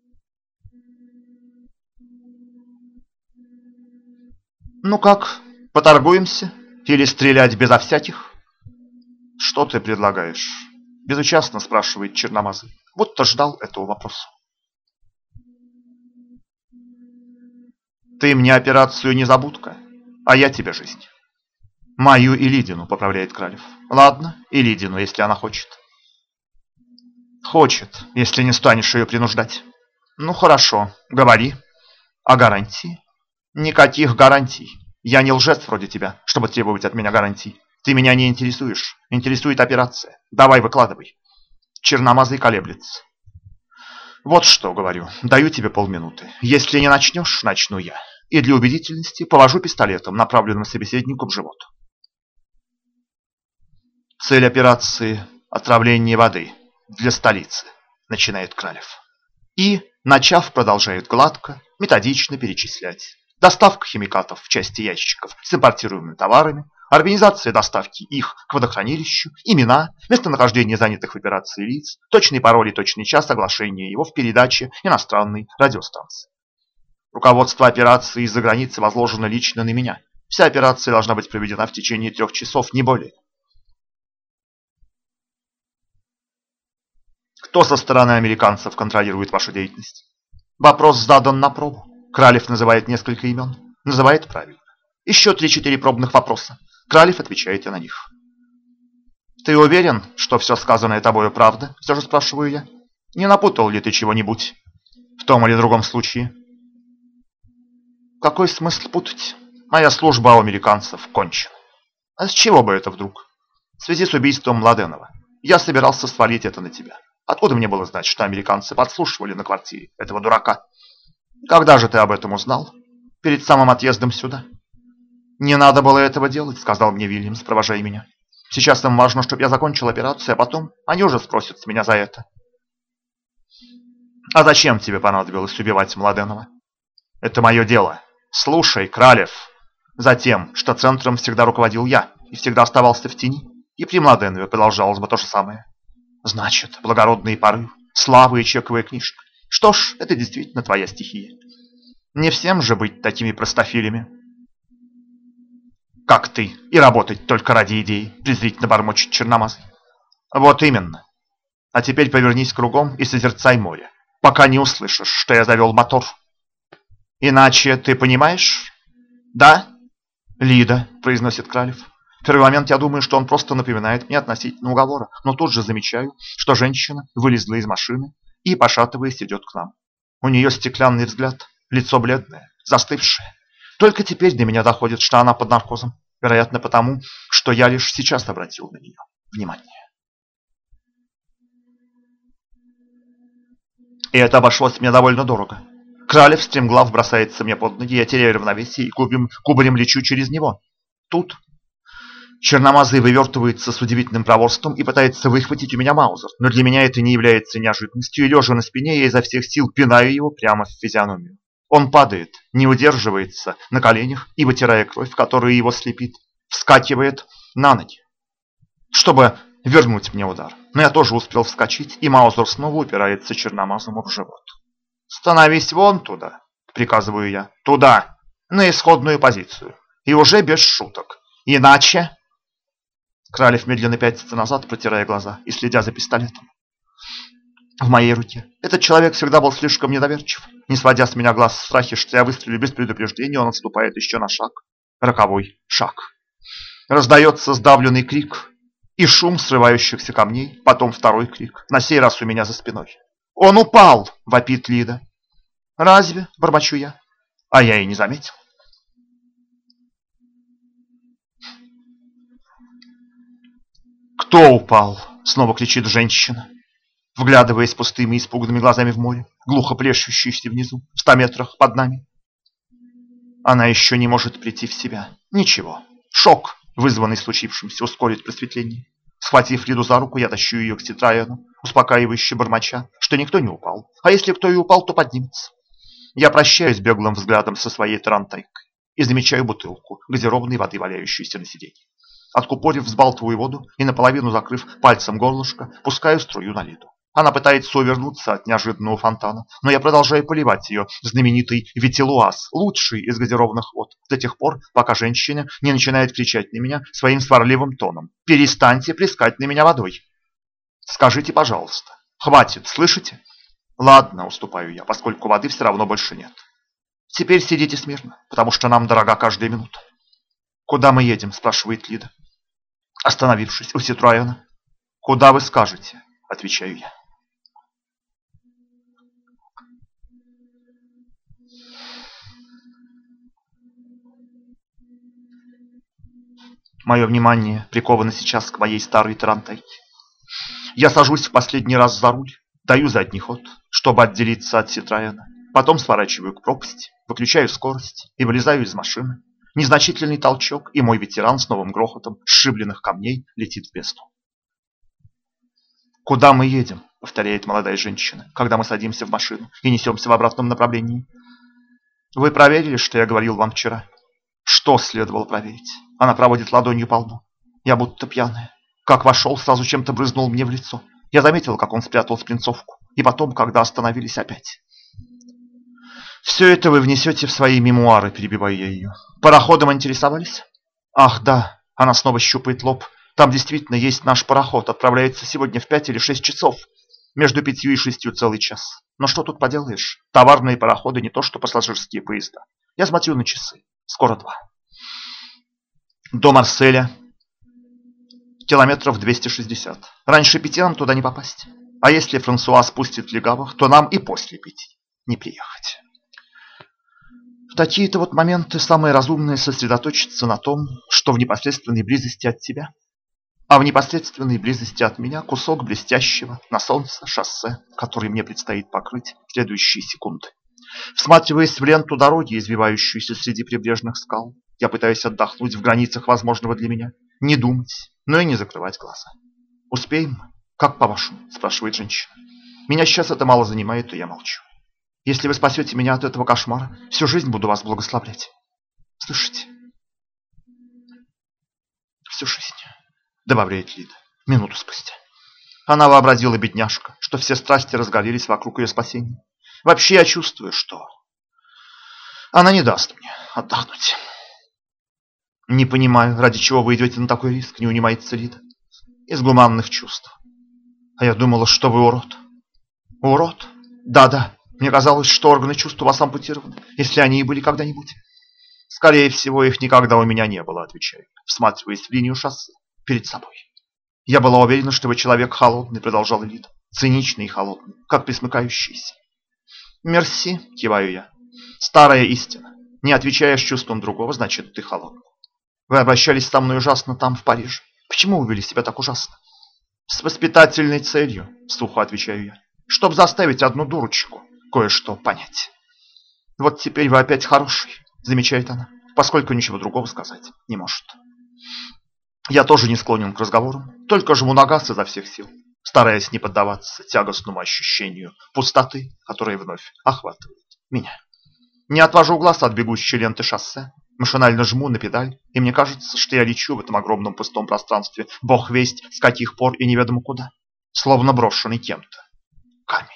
«Ну как, поторгуемся? Или стрелять безо всяких?» «Что ты предлагаешь?» — безучастно спрашивает Черномазый, будто ждал этого вопроса. «Ты мне операцию незабудка, а я тебе жизнь». «Мою и Лидину», — поправляет Кралев. «Ладно, и Лидину, если она хочет». «Хочет, если не станешь ее принуждать». «Ну хорошо, говори. А гарантии?» «Никаких гарантий. Я не лжец вроде тебя, чтобы требовать от меня гарантий. Ты меня не интересуешь. Интересует операция. Давай, выкладывай». Черномазый колеблется. «Вот что, — говорю, — даю тебе полминуты. Если не начнешь, начну я. И для убедительности повожу пистолетом, направленным собеседнику в живот». «Цель операции — отравление воды для столицы», — начинает Кралев. И, начав, продолжает гладко, методично перечислять. Доставка химикатов в части ящиков с импортируемыми товарами, организация доставки их к водохранилищу, имена, местонахождение занятых в операции лиц, точный пароль и точный час оглашения его в передаче иностранной радиостанции. Руководство операции из-за границы возложено лично на меня. Вся операция должна быть проведена в течение 3 часов, не более. Кто со стороны американцев контролирует вашу деятельность? Вопрос задан на пробу. Кралев называет несколько имен. Называет правильно. Еще 3-4 пробных вопроса. Кралев отвечает и на них. «Ты уверен, что все сказанное тобою правда?» Все же спрашиваю я. «Не напутал ли ты чего-нибудь в том или другом случае?» «Какой смысл путать? Моя служба у американцев кончена. А с чего бы это вдруг? В связи с убийством Младенова. Я собирался свалить это на тебя. Откуда мне было знать, что американцы подслушивали на квартире этого дурака? Когда же ты об этом узнал? Перед самым отъездом сюда. Не надо было этого делать, сказал мне Вильямс, провожая меня. Сейчас им важно, чтобы я закончил операцию, а потом они уже спросят с меня за это. А зачем тебе понадобилось убивать Младенова? Это мое дело. Слушай, Кралев. Затем, что центром всегда руководил я и всегда оставался в тени, и при Младенове продолжалось бы то же самое. Значит, благородный порыв, слава и чековая книжка. Что ж, это действительно твоя стихия. Не всем же быть такими простофилями, как ты, и работать только ради идеи, презрительно бормочет черномазый. Вот именно. А теперь повернись кругом и созерцай море, пока не услышишь, что я завел мотор. Иначе ты понимаешь? Да? Лида, произносит Кралев. В первый момент я думаю, что он просто напоминает мне относительно уговора, но тут же замечаю, что женщина вылезла из машины и, пошатываясь, идет к нам. У нее стеклянный взгляд, лицо бледное, застывшее. Только теперь до меня доходит, что она под наркозом. Вероятно, потому, что я лишь сейчас обратил на нее внимание. И это обошлось мне довольно дорого. Кралев стремглав бросается мне под ноги, я теряю равновесие и кубарем лечу через него. Тут черномазый вывертывается с удивительным проворством и пытается выхватить у меня маузер, но для меня это не является неожиданностью, и лежа на спине я изо всех сил пинаю его прямо в физиономию. Он падает, не удерживается на коленях и, вытирая кровь, которая его слепит, вскакивает на ноги, чтобы вернуть мне удар. Но я тоже успел вскочить, и маузер снова упирается черномазому в живот. «Становись вон туда», — приказываю я, — «туда, на исходную позицию, и уже без шуток, иначе...» Кралев медленно пятится назад, протирая глаза и следя за пистолетом в моей руке. Этот человек всегда был слишком недоверчив. Не сводя с меня глаз в страхе, что я выстрелю без предупреждения, он отступает еще на шаг. Роковой шаг. Раздается сдавленный крик и шум срывающихся камней, потом второй крик, на сей раз у меня за спиной. «Он упал!» — вопит Лида. «Разве?» — бормочу я. А я и не заметил. «Кто упал?» — снова кричит женщина, вглядываясь пустыми испуганными глазами в море, глухо плещущееся внизу, в 100 метрах под нами. Она еще не может прийти в себя. Ничего. Шок, вызванный случившимся, ускорит просветление. Схватив Лиду за руку, я тащу ее к Ситроену, успокаивающе бормоча, что никто не упал. А если кто и упал, то поднимется. Я прощаюсь беглым взглядом со своей тарантайкой и замечаю бутылку газированной воды, валяющуюся на сиденье. Откупорив, взбалтываю воду и, наполовину закрыв пальцем горлышко, пускаю струю на Лиду. Она пытается увернуться от неожиданного фонтана, но я продолжаю поливать ее знаменитый Витилуаз, лучший из газированных вод, до тех пор, пока женщина не начинает кричать на меня своим сварливым тоном. «Перестаньте плескать на меня водой! Скажите, пожалуйста, хватит, слышите?» «Ладно», — уступаю я, поскольку воды все равно больше нет. «Теперь сидите смирно, потому что нам дорога каждая минута». «Куда мы едем?» — спрашивает Лида, остановившись у Ситроена. «Куда вы скажете?» — отвечаю я. Мое внимание приковано сейчас к моей старой тарантайке. Я сажусь в последний раз за руль, даю задний ход, чтобы отделиться от Ситроена. Потом сворачиваю к пропасти, выключаю скорость и вылезаю из машины. Незначительный толчок, и мой ветеран с новым грохотом сшибленных камней летит в бездну. «Куда мы едем?» — повторяет молодая женщина, когда мы садимся в машину и несемся в обратном направлении. «Вы проверили, что я говорил вам вчера?» «Что следовало проверить?» Она проводит ладонью по лбу. Я будто пьяная. Как вошел, сразу чем-то брызнул мне в лицо. Я заметил, как он спрятал спринцовку. И потом, когда остановились опять. «Все это вы внесете в свои мемуары», — перебиваю я ее. «Пароходом интересовались?» «Ах, да». Она снова щупает лоб. «Там действительно есть наш пароход. Отправляется сегодня в 5 или 6 часов. Между 5 и 6 целый час. Но что тут поделаешь? Товарные пароходы не то, что пассажирские поезда. Я смотрю на часы. Скоро 2. До Марселя километров 260. Раньше 5 нам туда не попасть. А если Франсуа спустит легавых, то нам и после 5 не приехать». В такие-то вот моменты самое разумное сосредоточиться на том, что в непосредственной близости от тебя, а в непосредственной близости от меня кусок блестящего на солнце шоссе, который мне предстоит покрыть в следующие секунды. Всматриваясь в ленту дороги, извивающуюся среди прибрежных скал, я пытаюсь отдохнуть в границах возможного для меня, не думать, но и не закрывать глаза. «Успеем? Как по-вашему?» – спрашивает женщина. «Меня сейчас это мало занимает, и я молчу. Если вы спасете меня от этого кошмара, всю жизнь буду вас благословлять. Слышите? Всю жизнь», – добавляет Лида минуту спустя. Она вообразила, бедняжка, что все страсти разгорелись вокруг ее спасения. Вообще я чувствую, что она не даст мне отдохнуть. «Не понимаю, ради чего вы идете на такой риск», – не унимается Лида. «Из гуманных чувств. А я думала, что вы урод». «Урод? Да-да. Мне казалось, что органы чувств у вас ампутированы, если они и были когда-нибудь». «Скорее всего, их никогда у меня не было», – отвечаю, всматриваясь в линию шоссе перед собой. «Я была уверена, что вы человек холодный», – продолжала Лида. «Циничный и холодный, как пресмыкающийся». «Мерси», – киваю я. «Старая истина. Не отвечаешь чувствам другого, значит, ты холодный. Вы обращались со мной ужасно там, в Париже. Почему вы вели себя так ужасно?» «С воспитательной целью», – сухо отвечаю я. «Чтоб заставить одну дурочку кое-что понять». «Вот теперь вы опять хороший», – замечает она, поскольку ничего другого сказать не может. Я тоже не склонен к разговорам, только жму на газ изо всех сил, стараясь не поддаваться тягостному ощущению пустоты, которая вновь охватывает меня. Не отвожу глаз от бегущей ленты шоссе, машинально жму на педаль, и мне кажется, что я лечу в этом огромном пустом пространстве, бог весть с каких пор и неведомо куда, словно брошенный кем-то камень.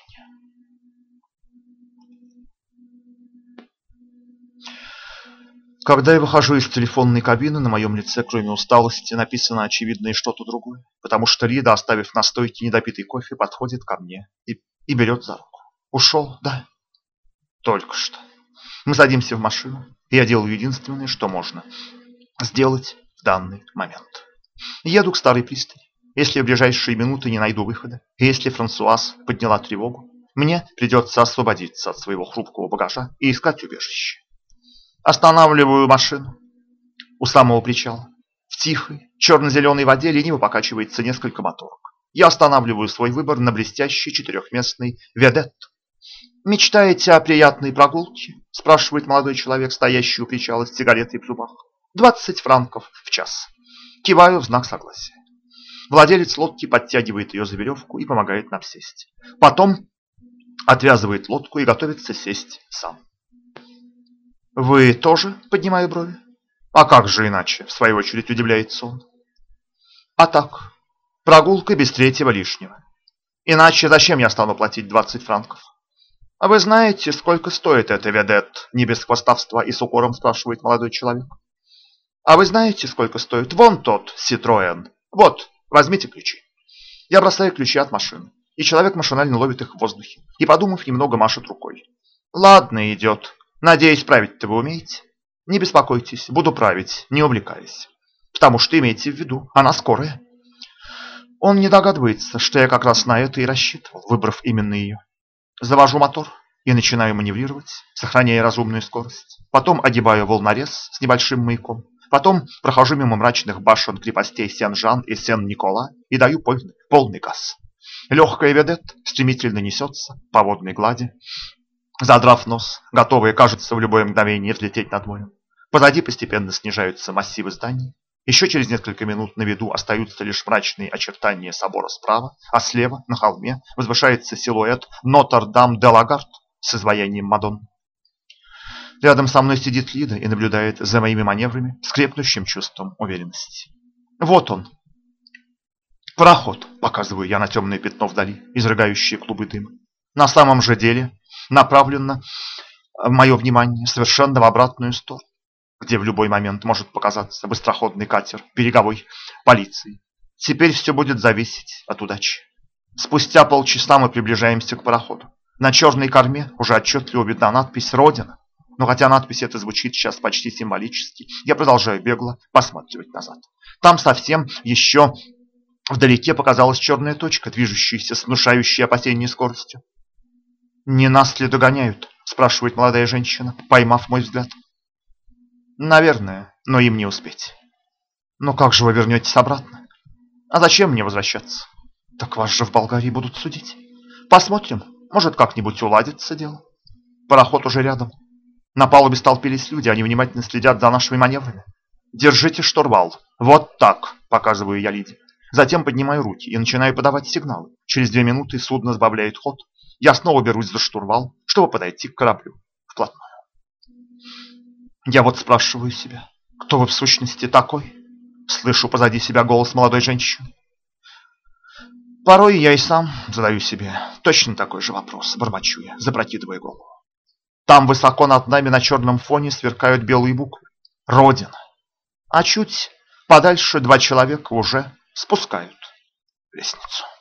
Когда я выхожу из телефонной кабины, на моем лице, кроме усталости, написано очевидно и что-то другое, потому что Лида, оставив на стойке недопитый кофе, подходит ко мне и берет за руку. «Ушел, да?» «Только что». Мы садимся в машину, и я делаю единственное, что можно сделать в данный момент. Еду к старой пристани. Если в ближайшие минуты не найду выхода, и если Франсуаз подняла тревогу, мне придется освободиться от своего хрупкого багажа и искать убежище. Останавливаю машину у самого причала. В тихой, черно-зеленой воде лениво покачивается несколько моторок. Я останавливаю свой выбор на блестящий четырехместный «Ведетт». «Мечтаете о приятной прогулке?» – спрашивает молодой человек, стоящий у причала с сигаретой в зубах. 20 франков в час. Киваю в знак согласия. Владелец лодки подтягивает ее за веревку и помогает нам сесть. Потом отвязывает лодку и готовится сесть сам. «Вы тоже?» – поднимаю брови. «А как же иначе?» – в свою очередь удивляется он. «А так, прогулка без третьего лишнего. Иначе зачем я стану платить 20 франков?» «А вы знаете, сколько стоит это «Ведетт»?» – не без хвастовства и с укором спрашивает молодой человек. «А вы знаете, сколько стоит вон тот Citroën? Вот, возьмите ключи». Я бросаю ключи от машины, и человек машинально ловит их в воздухе и, подумав, немного машет рукой. «Ладно, идет. Надеюсь, править-то вы умеете?» «Не беспокойтесь, буду править, не увлекаясь. Потому что имейте в виду, она скорая». Он не догадывается, что я как раз на это и рассчитывал, выбрав именно ее. Завожу мотор и начинаю маневрировать, сохраняя разумную скорость. Потом огибаю волнорез с небольшим маяком. Потом прохожу мимо мрачных башен крепостей Сен-Жан и Сен-Никола и даю полный газ. Легкая «Ведетт» стремительно несется по водной глади, задрав нос, готовые, кажется, в любое мгновение взлететь над морем. Позади постепенно снижаются массивы зданий. Еще через несколько минут на виду остаются лишь мрачные очертания собора справа, а слева, на холме, возвышается силуэт Нотр-Дам-де-Лагард с изваянием Мадонны. Рядом со мной сидит Лида и наблюдает за моими маневрами с крепнущим чувством уверенности. «Вот он, пароход», — показываю я на темное пятно вдали, изрыгающее клубы дыма. На самом же деле направлено мое внимание совершенно в обратную сторону, где в любой момент может показаться быстроходный катер береговой полиции. Теперь все будет зависеть от удачи. Спустя полчаса мы приближаемся к пароходу. На черной корме уже отчетливо видна надпись «Родина». Но хотя надпись эта звучит сейчас почти символически, я продолжаю бегло посматривать назад. Там совсем еще вдалеке показалась черная точка, движущаяся с внушающей опасения скоростью. «Не нас ли догоняют?» спрашивает молодая женщина, поймав мой взгляд. Наверное, но им не успеть. Но как же вы вернетесь обратно? А зачем мне возвращаться? Так вас же в Болгарии будут судить. Посмотрим, может как-нибудь уладится дело. Пароход уже рядом. На палубе столпились люди, они внимательно следят за нашими маневрами. Держите штурвал. Вот так, показываю я Лиде. Затем поднимаю руки и начинаю подавать сигналы. Через 2 минуты судно сбавляет ход. Я снова берусь за штурвал, чтобы подойти к кораблю вплотную. Я вот спрашиваю себя, кто вы в сущности такой? Слышу позади себя голос молодой женщины. Порой я и сам задаю себе точно такой же вопрос, бормочу я, запрокидывая голову. Там высоко над нами на черном фоне сверкают белые буквы. Родина. А чуть подальше 2 человека уже спускают лестницу.